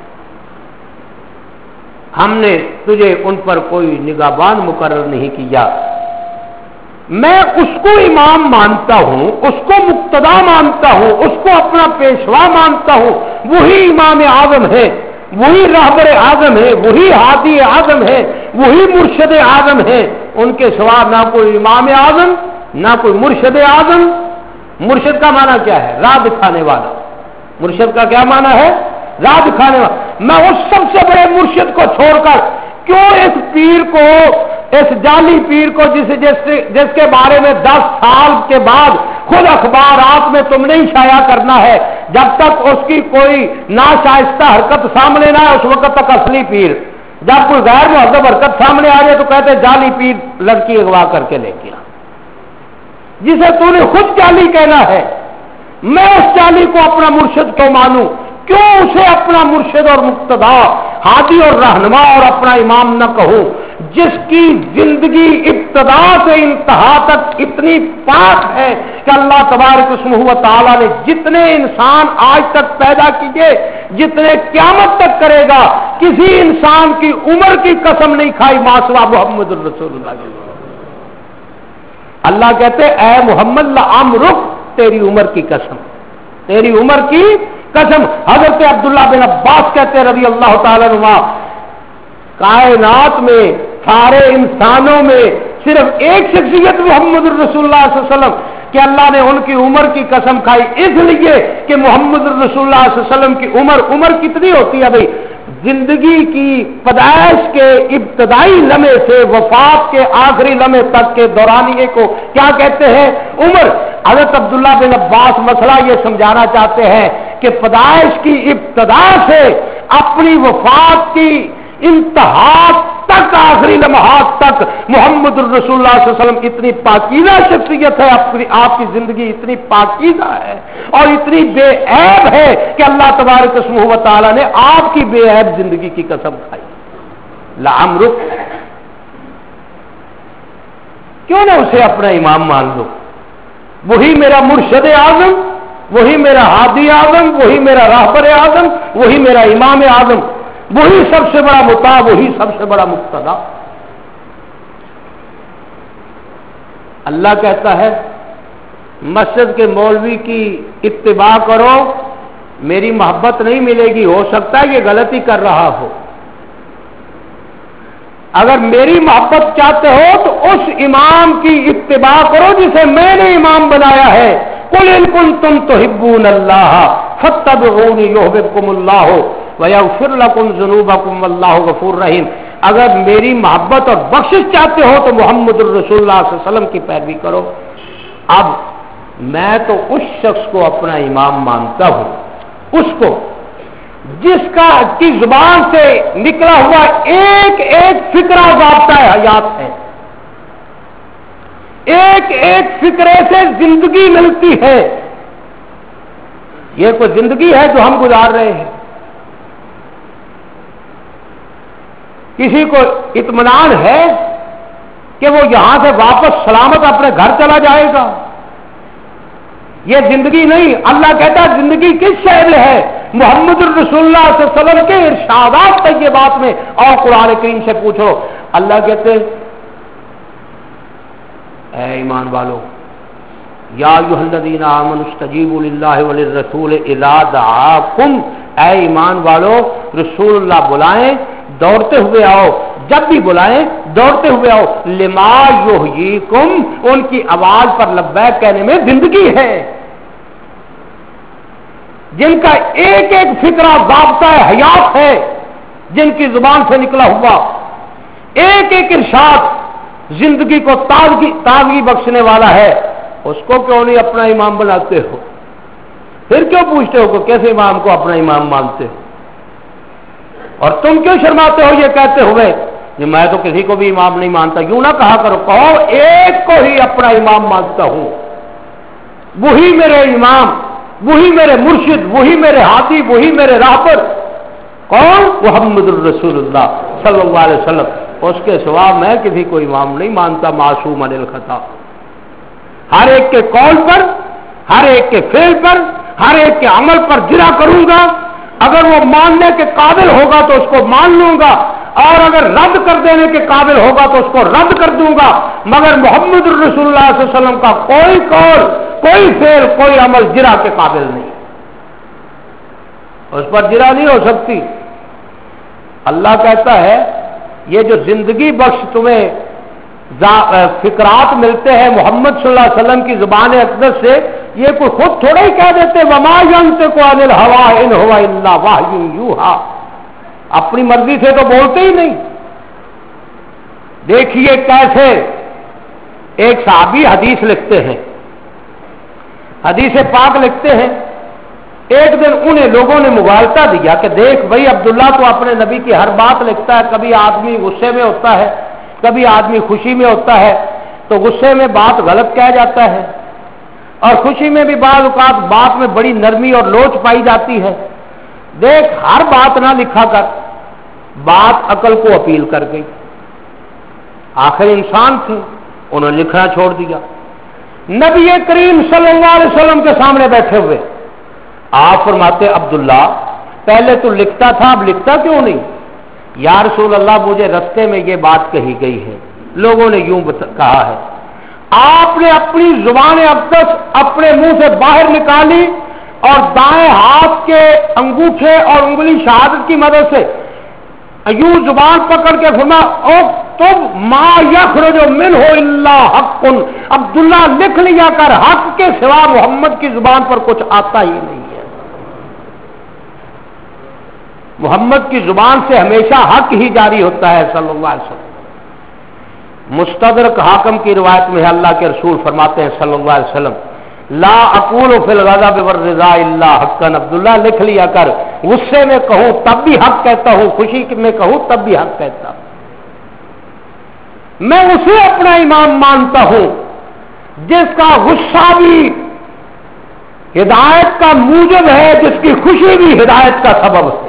ہم نے تجھے ان پر کوئی نگہبان مقرر نہیں کیا، میں اس کو امام مانتا ہوں، اس کو مقتدا مانتا ہوں، اس کو اپنا پیشوا مانتا ہوں. وہی امام اعظم ہے، وہی رہبر اعظم ہے، وہی ہادی اعظم ہے، وہی مرشد اعظم ہے، ان کے سوا نہ کوئی امام اعظم نہ کوئی مرشد اعظم۔ مرشد کا معنی کیا ہے؟ راہ دکھانے والا۔ مرشد کا کیا معنی ہے؟ راہ دکھانے والا۔ میں اس سب سے بڑے مرشد کو چھوڑ کر کیوں اس پیر کو، اس جعلی پیر کو جس جس جس کے بارے میں دس سال کے بعد خود اخبارات میں تم نے ہی شائع کرنا ہے، جب تک اس کی کوئی ناشائستہ حرکت سامنے نہ ہے اس وقت تک اصلی پیر، جب کوئی غیر مہذب حرکت سامنے آ جائے تو کہتے ہیں جعلی پیر لڑکی اغوا کر کے لے گیا، جسے تو نے خود جعلی کہنا ہے۔ میں اس جعلی کو اپنا مرشد کیوں مانوں؟ کیوں اسے اپنا مرشد اور مقتدا، ہادی اور رہنما اور اپنا امام نہ کہوں، جس کی زندگی ابتدا سے انتہا تک اتنی پاک ہے کہ اللہ تبارک اسمہ و تعالی نے جتنے انسان آج تک پیدا کیے، جتنے قیامت تک کرے گا، کسی انسان کی عمر کی قسم نہیں کھائی ماسوا محمد الرسول اللہ کے۔ اللہ کہتے اے محمد لعمرک، تیری عمر کی قسم، تیری عمر کی قسم۔ حضرت عبداللہ بن عباس کہتے رضی اللہ تعالیٰ عنہ، کائنات میں سارے انسانوں میں صرف ایک شخصیت محمد الرسول اللہ صلی اللہ علیہ وسلم کہ اللہ نے ان کی عمر کی قسم کھائی، اس لیے کہ محمد الرسول اللہ صلی اللہ علیہ وسلم کی عمر عمر کتنی ہوتی ہے بھائی؟ زندگی کی پیدائش کے ابتدائی لمحے سے وفات کے آخری لمحے تک کے دورانیے کو کیا کہتے ہیں؟ عمر۔ حضرت عبداللہ بن عباس مسئلہ یہ سمجھانا چاہتے ہیں کہ پیدائش کی ابتدا سے اپنی وفات کی انتہا تک، آخری لمحات تک محمد الرسول اللہ صلی اللہ علیہ وسلم اتنی پاکیزہ شخصیت ہے، اپنی آپ کی زندگی اتنی پاکیزہ ہے اور اتنی بے عیب ہے کہ اللہ تبارک اسمہ و تعالی نے آپ کی بے عیب زندگی کی قسم کھائی۔ لعمرک، کیوں نہ اسے اپنا امام مان لو؟ وہی میرا مرشد اعظم، وہی میرا ہادی اعظم، وہی میرا راہبر اعظم، وہی میرا امام اعظم، وہی سب سے بڑا مطاع، وہی سب سے بڑا مقتدا۔ اللہ کہتا ہے مسجد کے مولوی کی اتباع کرو، میری محبت نہیں ملے گی، ہو سکتا ہے یہ غلطی کر رہا ہو، اگر میری محبت چاہتے ہو تو اس امام کی اتباع کرو جسے میں نے امام بنایا ہے۔ قل ان کنتم تحبون اللہ فاتبعونی یحببکم اللہ ویغفر لکم ذنوبکم واللہ غفور رحیم۔ اگر میری محبت اور بخشش چاہتے ہو تو محمد الرسول اللہ صلی اللہ علیہ وسلم کی پیروی کرو۔ اب میں تو اس شخص کو اپنا امام مانتا ہوں، اس کو جس کا کی زبان سے نکلا ہوا ایک ایک فکرہ ضابطہ حیات ہے، ایک ایک فکرے سے زندگی ملتی ہے۔ یہ کوئی زندگی ہے جو ہم گزار رہے ہیں؟ کسی کو اطمینان ہے کہ وہ یہاں سے واپس سلامت اپنے گھر چلا جائے گا؟ یہ زندگی نہیں۔ اللہ کہتا ہے زندگی کس شے میں ہے؟ محمد الرسول اللہ صلی اللہ علیہ وسلم کے ارشادات طیبات میں، اور قرآن کریم سے پوچھو۔ اللہ کہتے ہیں اے ایمان والو، یا ایھا الذین آمنوا استجیبوا للہ وللرسول اذا دعاکم، اے ایمان والو رسول اللہ بلائیں دوڑتے ہوئے آؤ، جب بھی بلائیں دوڑتے ہوئے آؤ، لما یحییکم، ان کی آواز پر لبیک کہنے میں زندگی ہے، جن کا ایک ایک فکرہ ضابطہ حیات ہے، جن کی زبان سے نکلا ہوا ایک ایک ارشاد زندگی کو تازگی تازگی بخشنے والا ہے، اس کو کیوں نہیں اپنا امام بناتے ہو؟ پھر کیوں پوچھتے ہو کہ کیسے امام کو اپنا امام مانتے ہو؟ اور تم کیوں شرماتے ہو یہ کہتے ہوئے کہ میں تو کسی کو بھی امام نہیں مانتا؟ یوں نہ کہا کرو، کہو ایک کو ہی اپنا امام مانتا ہوں، وہی میرے امام، وہی میرے مرشد، وہی میرے ہادی، وہی میرے راہبر۔ کون؟ محمد الرسول اللہ صلی اللہ علیہ وسلم۔ اس کے سوا میں کسی کو امام نہیں مانتا، معصوم عن الخطا۔ ہر ایک کے قول پر، ہر ایک کے فعل پر، ہر ایک کے عمل پر جرا کروں گا، اگر وہ ماننے کے قابل ہوگا تو اس کو مان لوں گا، اور اگر رد کر دینے کے قابل ہوگا تو اس کو رد کر دوں گا، مگر محمد الرسول اللہ صلی اللہ علیہ وسلم کا کوئی قول، کوئی فعل، کوئی عمل جرا کے قابل نہیں، اس پر جرا نہیں ہو سکتی۔ اللہ کہتا ہے یہ جو زندگی بخش تمہیں فکرات ملتے ہیں محمد صلی اللہ علیہ وسلم کی زبان اقدس سے، یہ کوئی خود تھوڑا ہی کہہ دیتے وما ينطق عن الهوى ان هو الا وحی یوحى، اپنی مرضی سے تو بولتے ہی نہیں۔ دیکھیے کیسے ایک صحابی حدیث لکھتے ہیں، حدیث پاک لکھتے ہیں، ایک دن انہیں لوگوں نے مغالطہ دیا کہ دیکھ بھائی عبداللہ تو اپنے نبی کی ہر بات لکھتا ہے، کبھی آدمی غصے میں ہوتا ہے، کبھی آدمی خوشی میں ہوتا ہے، تو غصے میں بات غلط کہہ جاتا ہے اور خوشی میں بھی بعض اوقات بات میں بڑی نرمی اور لوچ پائی جاتی ہے، دیکھ ہر بات نہ لکھا کر۔ بات عقل کو اپیل کر گئی، آخر انسان تھے، انہوں نے لکھنا چھوڑ دیا۔ نبی کریم صلی اللہ علیہ وسلم کے سامنے بیٹھے ہوئے آپ فرماتے عبداللہ پہلے تو لکھتا تھا، اب لکھتا کیوں نہیں؟ یا رسول اللہ مجھے رستے میں یہ بات کہی گئی ہے، لوگوں نے یوں کہا ہے۔ آپ نے اپنی زبان اقدس اپنے منہ سے باہر نکالی اور دائیں ہاتھ کے انگوٹھے اور انگلی شہادت کی مدد سے یوں زبان پکڑ کے فرمایا او تم ما یخرج منہ الا حق، عبداللہ لکھ لیا کر حق کے سوا محمد کی زبان پر کچھ آتا ہی نہیں ہے، محمد کی زبان سے ہمیشہ حق ہی جاری ہوتا ہے صلی اللہ علیہ وسلم۔ مستدرک حاکم کی روایت میں ہے اللہ کے رسول فرماتے ہیں صلی اللہ علیہ وسلم لا اقول فی الغضب والرضا الا حقا، عبداللہ لکھ لیا کر غصے میں کہوں تب بھی حق کہتا ہوں، خوشی میں کہوں تب بھی حق کہتا ہوں، میں اسے اپنا امام مانتا ہوں جس کا غصہ بھی ہدایت کا موجب ہے، جس کی خوشی بھی ہدایت کا سبب ہے،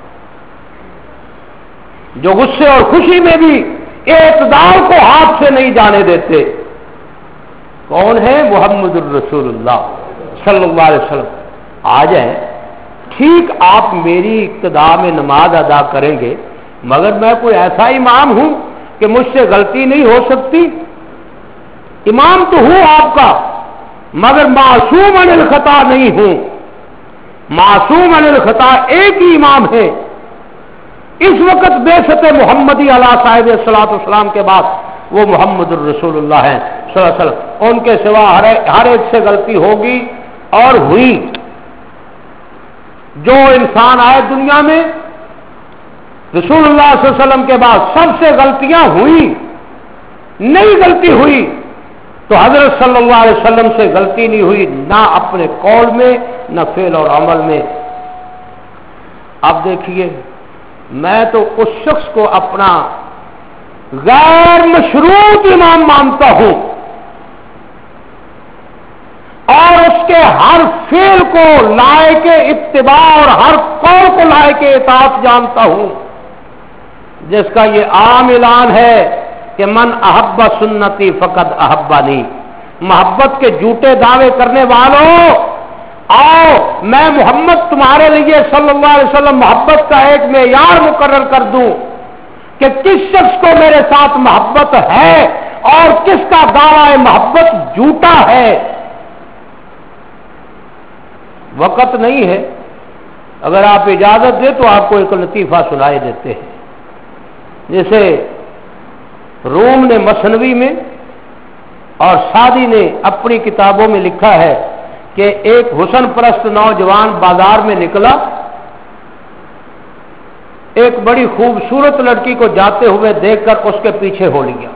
جو غصے اور خوشی میں بھی اعتدال کو ہاتھ سے نہیں جانے دیتے۔ کون ہے؟ محمد الرسول اللہ صلی اللہ علیہ وسلم۔ آ جائیں ٹھیک آپ میری اقتداء میں نماز ادا کریں گے، مگر میں کوئی ایسا امام ہوں کہ مجھ سے غلطی نہیں ہو سکتی؟ امام تو ہوں آپ کا، مگر معصوم عن الخطا نہیں ہوں۔ معصوم عن الخطا ایک ہی امام ہے، اس وقت بعثت محمدی علی صاحب الصلاۃ والسلام کے بعد وہ محمد الرسول اللہ ہیں صلی اللہ علیہ وسلم، ان کے سوا ہر ایک سے غلطی ہوگی اور ہوئی۔ جو انسان آئے دنیا میں رسول اللہ صلی اللہ علیہ وسلم کے بعد سب سے غلطیاں ہوئی، نئی غلطی ہوئی تو حضرت صلی اللہ علیہ وسلم سے غلطی نہیں ہوئی، نہ اپنے قول میں نہ فعل اور عمل میں۔ اب دیکھیے میں تو اس شخص کو اپنا غیر مشروط امام مانتا ہوں اور اس کے ہر فعل کو لائق اتباع اور ہر قول کو لائق اطاعت جانتا ہوں، جس کا یہ عام اعلان ہے کہ من احب سنتی فقد احبانی۔ محبت کے جھوٹے دعوے کرنے والوں آؤ میں محمد تمہارے لیے صلی اللہ علیہ وسلم محبت کا ایک معیار مقرر کر دوں کہ کس شخص کو میرے ساتھ محبت ہے اور کس کا دعویٰ محبت جھوٹا ہے۔ وقت نہیں ہے، اگر آپ اجازت دیں تو آپ کو ایک لطیفہ سنائے دیتے ہیں۔ جیسے روم نے مثنوی میں اور سعدی نے اپنی کتابوں میں لکھا ہے کہ ایک حسن پرست نوجوان بازار میں نکلا، ایک بڑی خوبصورت لڑکی کو جاتے ہوئے دیکھ کر اس کے پیچھے ہو لیا۔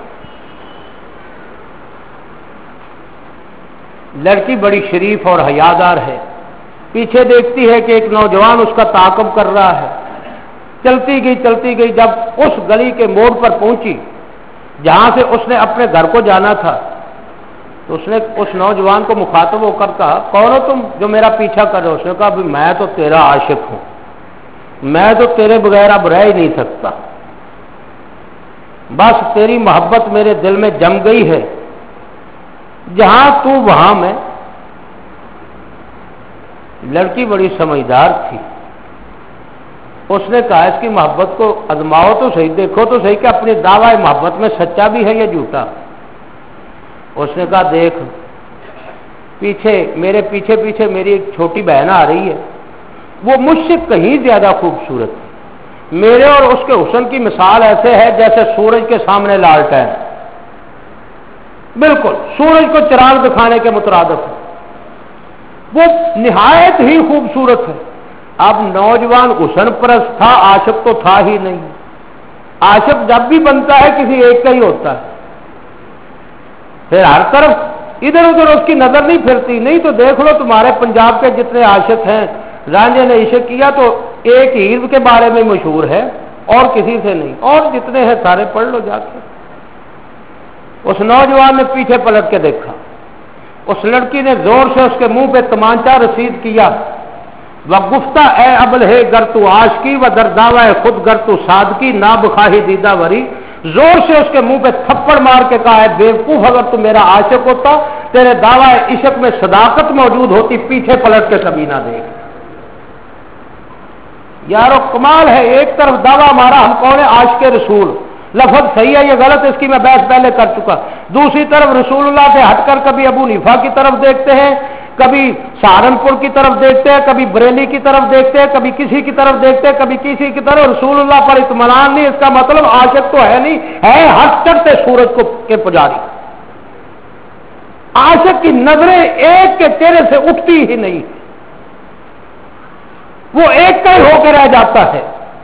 لڑکی بڑی شریف اور حیادار ہے، پیچھے دیکھتی ہے کہ ایک نوجوان اس کا تعاقب کر رہا ہے، چلتی گئی چلتی گئی، جب اس گلی کے موڑ پر پہنچی جہاں سے اس نے اپنے گھر کو جانا تھا تو اس نے اس نوجوان کو مخاطب ہو کر کہا کون ہو تم جو میرا پیچھا کر رہے ہو؟ اس نے کہا میں تو تیرا عاشق ہوں، میں تو تیرے بغیر اب رہ ہی نہیں سکتا، بس تیری محبت میرے دل میں جم گئی ہے، جہاں تو وہاں میں۔ لڑکی بڑی سمجھدار تھی، اس نے کہا اس کی محبت کو آزماؤ تو صحیح، دیکھو تو صحیح کہ اپنی دعوی محبت میں سچا بھی ہے یا جھوٹا۔ اس نے کہا دیکھ پیچھے میرے پیچھے پیچھے میری ایک چھوٹی بہن آ رہی ہے، وہ مجھ سے کہیں زیادہ خوبصورت ہے، میرے اور اس کے حسن کی مثال ایسے ہے جیسے سورج کے سامنے لالٹین، بالکل سورج کو چراغ دکھانے کے مترادف ہے، وہ نہایت ہی خوبصورت ہے۔ اب نوجوان حسن پرست تھا، عاشق تو تھا ہی نہیں۔ عاشق جب بھی بنتا ہے کسی ایک کا ہی ہوتا ہے، پھر ہر طرف ادھر ادھر اس کی نظر نہیں پھرتی۔ نہیں تو دیکھ لو تمہارے پنجاب کے جتنے عاشق ہیں، رانجھے نے عشق کیا تو ایک ہیر کے بارے میں مشہور ہے اور کسی سے نہیں، اور جتنے ہیں سارے پڑھ لو جا کے۔ اس نوجوان نے پیچھے پلٹ کے دیکھا، اس لڑکی نے زور سے اس کے منہ پہ تمانچہ رسید کیا، وہ گفتہ اے ابل ہے گر تو عاشقی و در دعوی خود گر تو صادقی نا بخواہی دیدہ وری، زور سے اس کے منہ پہ تھپڑ مار کے کہا ہے بیوقوف، اگر تو میرا عاشق ہوتا تیرے دعوی عشق میں صداقت موجود ہوتی، پیچھے پلٹ کے کبھی نہ دیکھ۔ یارو کمال ہے، ایک طرف دعویٰ ہمارا ہم کون ہے؟ عاشق رسول، لفظ صحیح ہے یہ غلط، اس کی میں بحث پہلے کر چکا۔ دوسری طرف رسول اللہ سے ہٹ کر کبھی ابو حنیفہ کی طرف دیکھتے ہیں، کبھی سہارنپور کی طرف دیکھتے ہیں، کبھی بریلی کی طرف دیکھتے ہیں، کبھی کسی کی طرف دیکھتے ہیں، کبھی کسی کی طرف۔ رسول اللہ پر اطمینان نہیں، اس کا مطلب عاشق تو ہے نہیں، ہے ہٹ چڑھتے سورج کو کے پجاری۔ عاشق کی نظریں ایک کے چہرے سے اٹھتی ہی نہیں، وہ ایک کا ہی ہو کے رہ جاتا ہے۔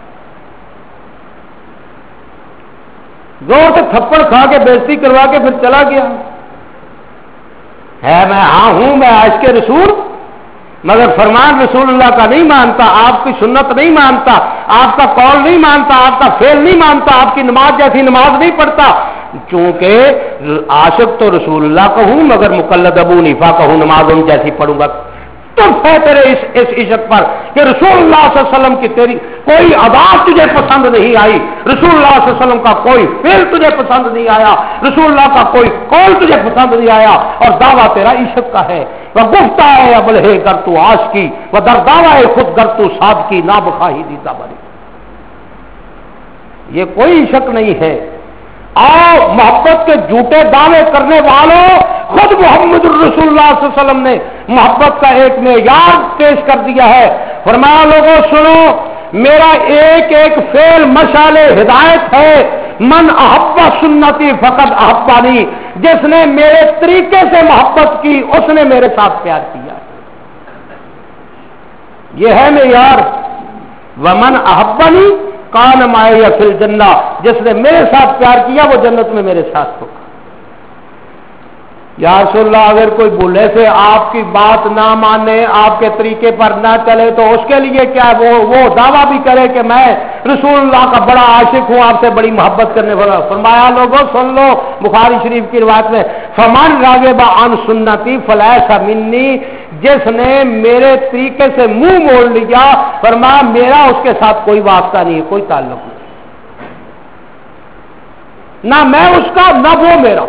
زور سے تھپڑ کھا کے بےزتی کروا کے پھر چلا گیا ہے، میں ہاں ہوں، میں عاشق رسول، مگر فرمان رسول اللہ کا نہیں مانتا، آپ کی سنت نہیں مانتا، آپ کا قول نہیں مانتا، آپ کا فعل نہیں مانتا، آپ کی نماز جیسی نماز نہیں پڑھتا۔ چونکہ عاشق تو رسول اللہ کا ہوں، مگر مقلد ابو حنیفہ کا ہوں، نماز ان جیسی پڑھوں گا۔ تم ہے تیرے اس اس عشق پر کہ رسول اللہ صلی اللہ علیہ وسلم کی تیری کوئی عبادت تجھے پسند نہیں آئی، رسول اللہ صلی اللہ علیہ وسلم کا کوئی فعل تجھے پسند نہیں آیا، رسول اللہ کا کوئی قول تجھے پسند نہیں آیا، اور دعویٰ تیرا عشق کا ہے۔ وہ گفتہ ہے ابل ہے گر تو عاشقی و در دعوی خود گر تو صادقی نا بخواہی دیدہ بری۔ یہ کوئی عشق نہیں ہے۔ اور محبت کے جھوٹے دعوے کرنے والوں، خود محمد الرسول اللہ صلی اللہ علیہ وسلم نے محبت کا ایک معیار پیش کر دیا ہے۔ فرمایا لوگوں سنو، میرا ایک ایک فعل مشعل ہدایت ہے۔ من احب سنتی فقط احبانی، جس نے میرے طریقے سے محبت کی اس نے میرے ساتھ پیار کیا، یہ ہے معیار۔ ومن احبنی کان معی فی الجنہ، جس نے میرے ساتھ پیار کیا وہ جنت میں میرے ساتھ ہوگا۔ یا رسول اللہ اگر کوئی بھولے سے آپ کی بات نہ مانے، آپ کے طریقے پر نہ چلے تو اس کے لیے کیا وہ وہ دعویٰ بھی کرے کہ میں رسول اللہ کا بڑا عاشق ہوں، آپ سے بڑی محبت کرنے والا۔ فرمایا لوگوں سن لو، بخاری شریف کی روایت میں فمن راغب عن سنتی فلیس منی، جس نے میرے طریقے سے منہ موڑ لیا، فرمایا میرا اس کے ساتھ کوئی واسطہ نہیں، کوئی تعلق نہیں، نہ میں اس کا نہ وہ میرا،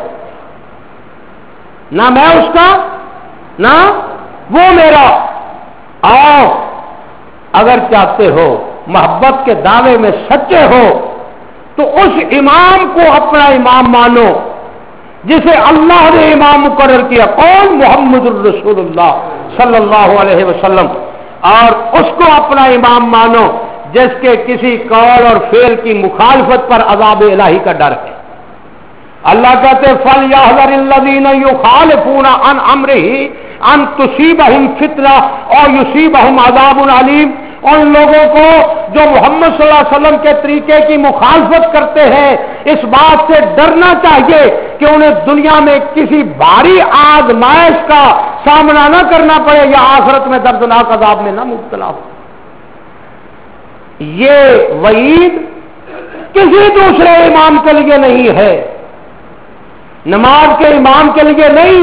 نہ میں اس کا نہ وہ میرا۔ آؤ اگر چاہتے ہو محبت کے دعوے میں سچے ہو تو اس امام کو اپنا امام مانو جسے اللہ نے امام مقرر کیا، کون؟ محمد الرسول اللہ صلی اللہ علیہ وسلم، اور اس کو اپنا امام مانو جس کے کسی قول اور فعل کی مخالفت پر عذاب الہی کا ڈر ہے۔ اللہ کہتے فَلْيَحْذَرِ الَّذِينَ يُخَالِفُونَ عَنْ أَمْرِهِ أَن تُصِيبَهُمْ فِتْنَةٌ أَوْ يُصِيبَهُمْ عَذَابٌ أَلِيمٌ، ان لوگوں کو جو محمد صلی اللہ علیہ وسلم کے طریقے کی مخالفت کرتے ہیں اس بات سے ڈرنا چاہیے کہ انہیں دنیا میں کسی بھاری آزمائش کا سامنا نہ کرنا پڑے یا آخرت میں دردناک عذاب میں نہ مبتلا ہو۔ یہ وعید کسی دوسرے امام کے لیے نہیں ہے، نماز کے امام کے لیے نہیں،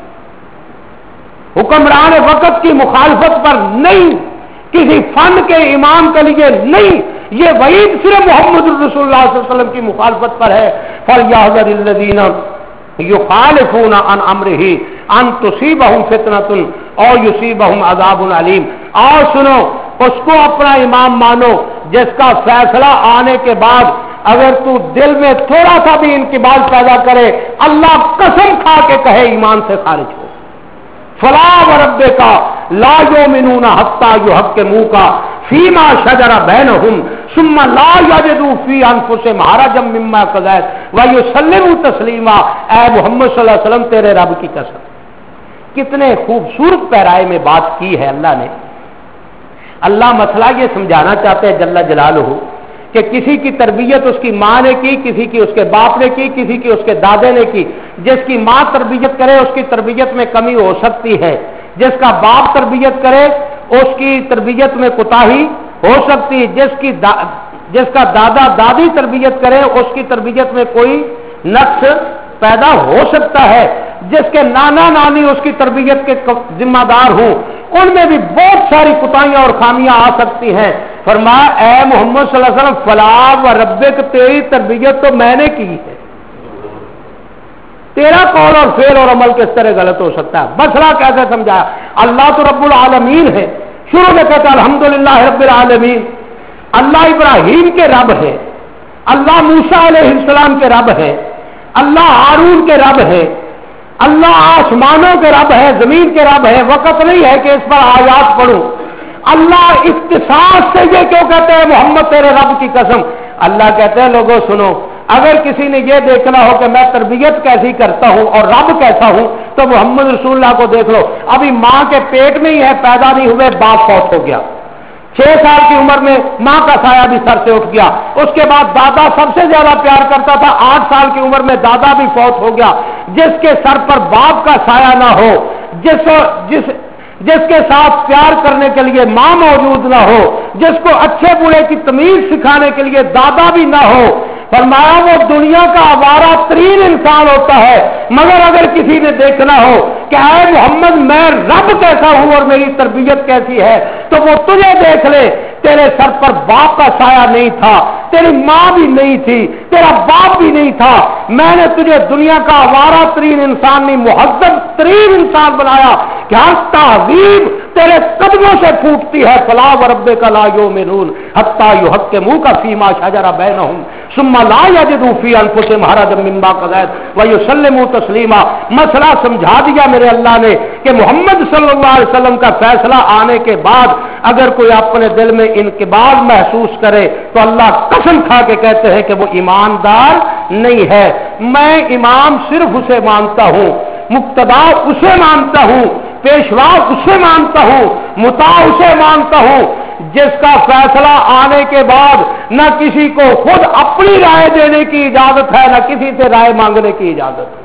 حکمران وقت کی مخالفت پر نہیں، کسی فن کے امام کے لیے نہیں، یہ وعید صرف محمد الرسول اللہ صلی اللہ علیہ وسلم کی مخالفت پر ہے۔ فَلْيَحْذَرِ الَّذِينَ يُخَالِفُونَ عَنْ أَمْرِهِ أَن تُصِيبَهُمْ فِتْنَةٌ أَوْ يُصِيبَهُمْ عَذَابٌ أَلِيمٌ۔ اور سنو، اس کو اپنا امام مانو جس کا فیصلہ آنے کے بعد اگر تو دل میں تھوڑا سا بھی انقباض پیدا کرے، اللہ قسم کھا کے کہے ایمان سے خارج ہو۔ فلا وربک لا یؤمنون حتی یحکموک فیما شجر بینہم ثم لا یجدوا فی انفسہم حرجا مما قضیت ویسلموا تسلیما۔ اے محمد صلی اللہ علیہ وسلم تیرے رب کی قسم، کتنے خوبصورت پیرائے میں بات کی ہے اللہ نے۔ اللہ مسئلہ یہ سمجھانا چاہتے ہیں جل جلالہ کہ کسی کی تربیت اس کی ماں نے کی، کسی کی اس کے باپ نے کی، کسی کی اس کے دادے نے کی۔ جس کی ماں تربیت کرے اس کی تربیت میں کمی ہو سکتی ہے، جس کا باپ تربیت کرے اس کی تربیت میں کوتاہی ہو سکتی ہے، جس کی دا جس کا دادا دادی تربیت کرے اس کی تربیت میں کوئی نقص پیدا ہو سکتا ہے، جس کے نانا نانی اس کی تربیت کے ذمہ دار ہوں ان میں بھی بہت ساری کوتاہیاں اور خامیاں آ سکتی ہیں۔ فرمایا اے محمد صلی اللہ علیہ وسلم فلا و ربک، تیری تربیت تو میں نے کی ہے، تیرا قول اور فعل اور عمل کس طرح غلط ہو سکتا ہے؟ مسئلہ کیسے سمجھایا؟ اللہ تو رب العالمین ہے، شروع میں کہتا الحمدللہ رب العالمین، اللہ ابراہیم کے رب ہے، اللہ موسیٰ علیہ السلام کے رب ہے، اللہ ہارون کے رب ہے، اللہ آسمانوں کے رب ہے، زمین کے رب ہے۔ وقت نہیں ہے کہ اس پر آیات پڑھوں۔ اللہ اختصاص سے یہ کیوں کہتے ہیں محمد تیرے رب کی قسم؟ اللہ کہتے ہیں لوگوں سنو، اگر کسی نے یہ دیکھنا ہو کہ میں تربیت کیسی کرتا ہوں اور رب کیسا ہوں تو محمد رسول اللہ کو دیکھ لو۔ ابھی ماں کے پیٹ میں ہی ہے، پیدا نہیں ہوئے باپ فوت ہو گیا، چھ سال کی عمر میں ماں کا سایہ بھی سر سے اٹھ گیا، اس کے بعد دادا سب سے زیادہ پیار کرتا تھا، آٹھ سال کی عمر میں دادا بھی فوت ہو گیا۔ جس کے سر پر باپ کا سایہ نہ ہو، جس جس جس کے ساتھ پیار کرنے کے لیے ماں موجود نہ ہو، جس کو اچھے برے کی تمیز سکھانے کے لیے دادا بھی نہ ہو، فرمایا وہ دنیا کا آوارہ ترین انسان ہوتا ہے۔ مگر اگر کسی نے دیکھنا ہو کہ اے محمد میں رب کیسا ہوں اور میری تربیت کیسی ہے تو وہ تجھے دیکھ لے، تیرے سر پر باپ کا سایہ نہیں تھا، تیری ماں بھی نہیں تھی، تیرا باپ بھی نہیں تھا، میں نے تجھے دنیا کا آوارہ ترین انسان نہیں مہذب ترین انسان بنایا کہ ہر تہذیب تیرے قدموں سے پھوٹتی ہے۔ فلا وربک لا یؤمنون حتی یحکموک فیما شجر بینہم ثم لا یجدوا فی انفسہم حرجا مما قضیت ویسلموا تسلیما۔ مسئلہ سمجھا دیا میرے اللہ نے کہ محمد صلی اللہ علیہ وسلم کا فیصلہ آنے کے بعد اگر کوئی اپنے دل میں انقباض محسوس کرے تو اللہ قسم کھا کے کہتے ہیں کہ وہ ایماندار نہیں ہے۔ میں امام صرف اسے مانتا ہوں، مقتدا اسے مانتا ہوں، پیشوا اسے مانتا ہوں، مطاع اسے مانتا ہوں جس کا فیصلہ آنے کے بعد نہ کسی کو خود اپنی رائے دینے کی اجازت ہے، نہ کسی سے رائے مانگنے کی اجازت ہے،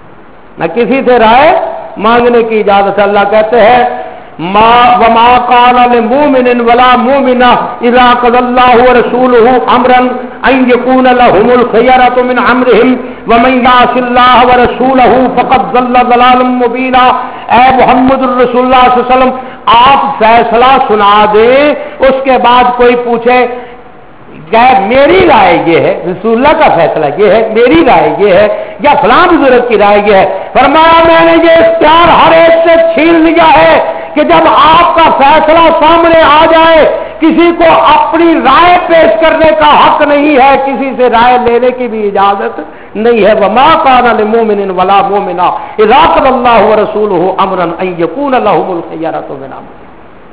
نہ کسی سے رائے مانگنے کی اجازت ہے۔ اللہ کہتے ہیں ما وما قال للمؤمن ولا مؤمنة اذا قضى الله ورسوله امرا ان يكون لهم الخيرة من امرهم ومن يعص الله ورسوله فقد ضل ضلالا مبينا۔ اے محمد الرسول اللہ صلی اللہ علیہ وسلم آپ فیصلہ سنا دیں، اس کے بعد کوئی پوچھے کہ میری رائے یہ ہے، رسول اللہ کا فیصلہ یہ ہے، میری رائے یہ ہے یا فلاں بزرگ کی رائے یہ ہے، فرمایا میں نے یہ اختیار ہر ایک سے چھین لیا ہے کہ جب آپ کا فیصلہ سامنے آ جائے کسی کو اپنی رائے پیش کرنے کا حق نہیں ہے، کسی سے رائے لینے کی بھی اجازت نہیں ہے۔ وما كان لمؤمن ولا مؤمنة اذا قضى الله ورسوله امرا ان يكون لهم الخيرة من امرهم۔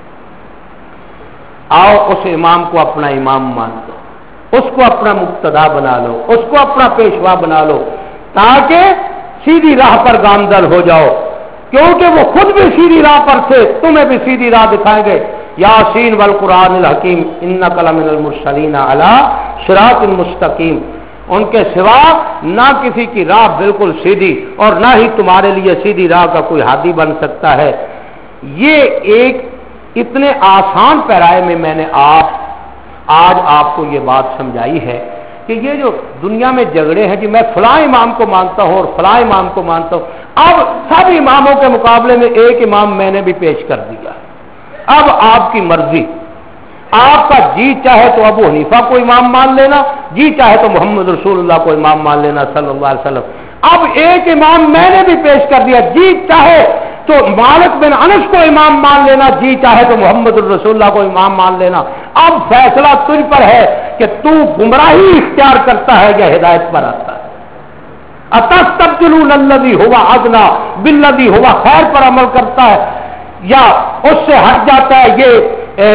آؤ اس امام کو اپنا امام مان لو، اس کو اپنا مقتدا بنا لو، اس کو اپنا پیشوا بنا لو تاکہ سیدھی راہ پر گامزن ہو جاؤ، کیونکہ وہ خود بھی سیدھی راہ پر تھے، تمہیں بھی سیدھی راہ دکھائیں گے۔ یاسین والقرآن الحکیم انک لمن المرسلین علی صراط مستقیم۔ ان کے سوا نہ کسی کی راہ بالکل سیدھی اور نہ ہی تمہارے لیے سیدھی راہ کا کوئی ہادی بن سکتا ہے۔ یہ ایک اتنے آسان پیرائے میں میں نے آپ آج آپ کو یہ بات سمجھائی ہے کہ یہ جو دنیا میں جھگڑے ہیں جی میں فلاں امام کو مانتا ہوں اور فلاں امام کو مانتا ہوں، اب سب اماموں کے مقابلے میں ایک امام میں نے بھی پیش کر دیا، اب آپ کی مرضی، آپ کا جی چاہے تو ابو حنیفہ کو امام مان لینا، جی چاہے تو محمد رسول اللہ کو امام مان لینا صلی اللہ علیہ وسلم۔ اب ایک امام میں نے بھی پیش کر دیا، جی چاہے تو مالک بن انس کو امام مان لینا، جی چاہے تو محمد الرسول اللہ کو امام مان لینا۔ اب فیصلہ تجھ پر ہے کہ تو گمراہی اختیار کرتا ہے یا ہدایت پر آتا ہے۔ اتستبدلون الذی هو ادنی بالذی هو خیر پر عمل کرتا ہے یا اس سے ہٹ جاتا ہے، یہ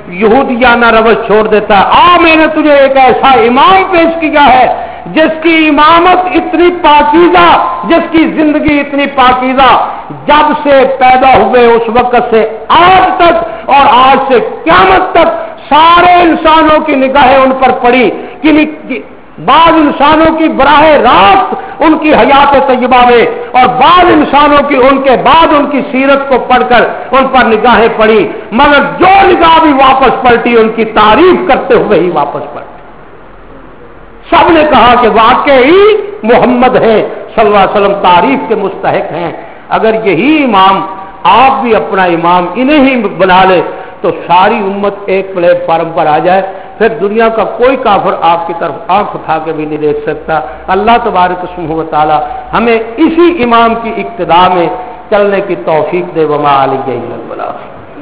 یہودیانہ روش چھوڑ دیتا ہے. آ میں نے تجھے ایک ایسا امام پیش کیا ہے جس کی امامت اتنی پاکیزہ، جس کی زندگی اتنی پاکیزہ، جب سے پیدا ہوئے اس وقت سے آج تک اور آج سے قیامت تک سارے انسانوں کی نگاہیں ان پر پڑی. بعض انسانوں کی براہ راست ان کی حیات طیبہ میں اور بعض انسانوں کی ان کے بعد ان کی سیرت کو پڑھ کر ان پر نگاہیں پڑی، مگر جو نگاہ بھی واپس پلٹی ان کی تعریف کرتے ہوئے ہی واپس پلٹی. سب نے کہا کہ واقعی محمد ہیں صلی اللہ علیہ وسلم تعریف کے مستحق ہیں. اگر یہی امام آپ بھی اپنا امام انہیں ہی بنا لے تو ساری امت ایک پلیٹ فارم پر آ جائے، پھر دنیا کا کوئی کافر آپ کی طرف آنکھ اٹھا کے بھی نہیں دیکھ سکتا. اللہ تبارک و تعالی ہمیں اسی امام کی اقتداء میں چلنے کی توفیق دے. وما علیہ الا البلاغ.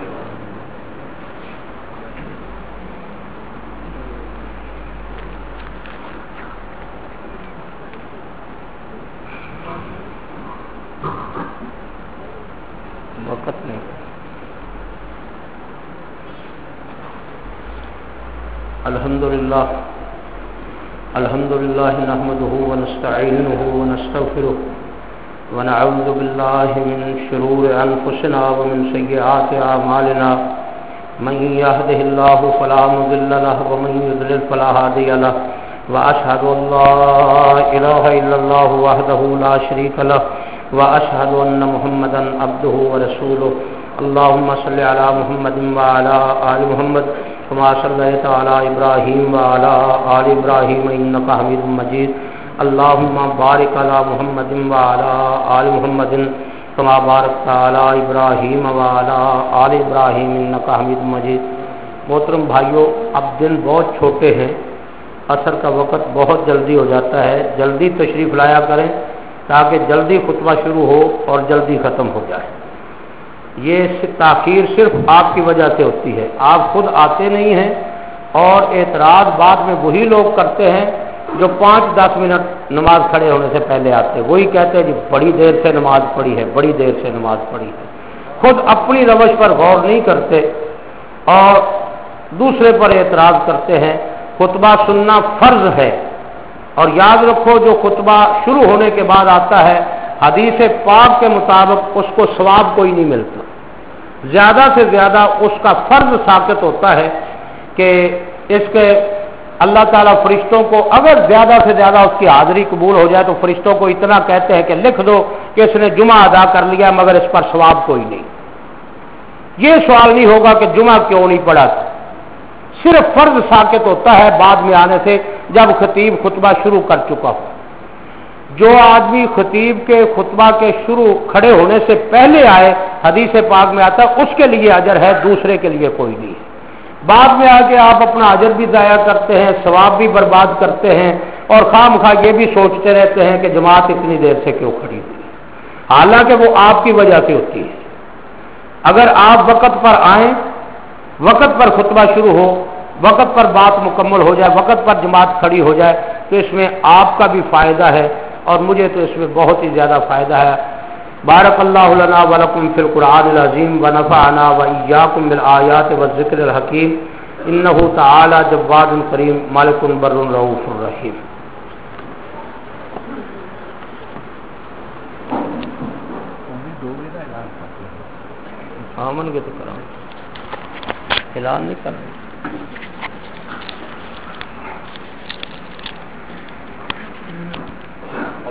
وقت نہیں. الحمد للہ الحمد للہ نحمده ونستعینه ونستغفره ونعوذ باللہ من شرور انفسنا ومن سیئات اعمالنا من يهده الله فلا مضل له ومن يضلل فلا هادي له واشهد ان لا اله الا الله وحده لا شريك له واشهد ان محمدا عبده ورسوله. اللهم صل على محمد وعلى ال محمد كما صليت على ابراهيم وعلى ال ابراهيم انك حميد مجيد. اللهم بارك على محمد وعلى ال محمد كما باركت على ابراهيم وعلى ال ابراهيم انك حميد مجيد. محترم بھائیو، اب دن بہت چھوٹے ہیں، عصر کا وقت بہت جلدی ہو جاتا ہے. جلدی تشریف لایا کریں تاکہ جلدی خطبہ شروع ہو اور جلدی ختم ہو جائے. یہ تاخیر صرف آپ کی وجہ سے ہوتی ہے، آپ خود آتے نہیں ہیں اور اعتراض بعد میں وہی لوگ کرتے ہیں جو پانچ دس منٹ نماز کھڑے ہونے سے پہلے آتے ہیں. وہی کہتے ہیں جی بڑی دیر سے نماز پڑھی ہے، بڑی دیر سے نماز پڑھی ہے. خود اپنی روش پر غور نہیں کرتے اور دوسرے پر اعتراض کرتے ہیں. خطبہ سننا فرض ہے، اور یاد رکھو جو خطبہ شروع ہونے کے بعد آتا ہے حدیث پاک کے مطابق اس کو ثواب کوئی نہیں ملتا. زیادہ سے زیادہ اس کا فرض ثابت ہوتا ہے کہ اس کے اللہ تعالیٰ فرشتوں کو اگر زیادہ سے زیادہ اس کی حاضری قبول ہو جائے تو فرشتوں کو اتنا کہتے ہیں کہ لکھ دو کہ اس نے جمعہ ادا کر لیا مگر اس پر ثواب کوئی نہیں. یہ سوال نہیں ہوگا کہ جمعہ کیوں نہیں پڑھا. صرف فرض ثابت ہوتا ہے بعد میں آنے سے جب خطیب خطبہ شروع کر چکا ہو. جو آدمی خطیب کے خطبہ کے شروع کھڑے ہونے سے پہلے آئے حدیث پاک میں آتا ہے اس کے لیے اجر ہے، دوسرے کے لیے کوئی نہیں ہے. بعد میں آ کے آپ اپنا اجر بھی ضائع کرتے ہیں، ثواب بھی برباد کرتے ہیں اور خواہ مخواہ یہ بھی سوچتے رہتے ہیں کہ جماعت اتنی دیر سے کیوں کھڑی ہوئی، حالانکہ وہ آپ کی وجہ سے ہوتی ہے. اگر آپ وقت پر آئیں، وقت پر خطبہ شروع ہو، وقت پر بات مکمل ہو جائے، وقت پر جماعت کھڑی ہو جائے تو اس میں آپ کا بھی فائدہ ہے اور مجھے تو اس میں بہت ہی زیادہ فائدہ ہے. بارک اللہ لنا ولکم فی القرآن العظیم ونفعنا وإیاکم بالآیات والذکر الحکیم انہ تعالی جواد کریم مالک بر رؤوف الرحیم. آمن کے تو کرام اعلان نہیں کر رہے.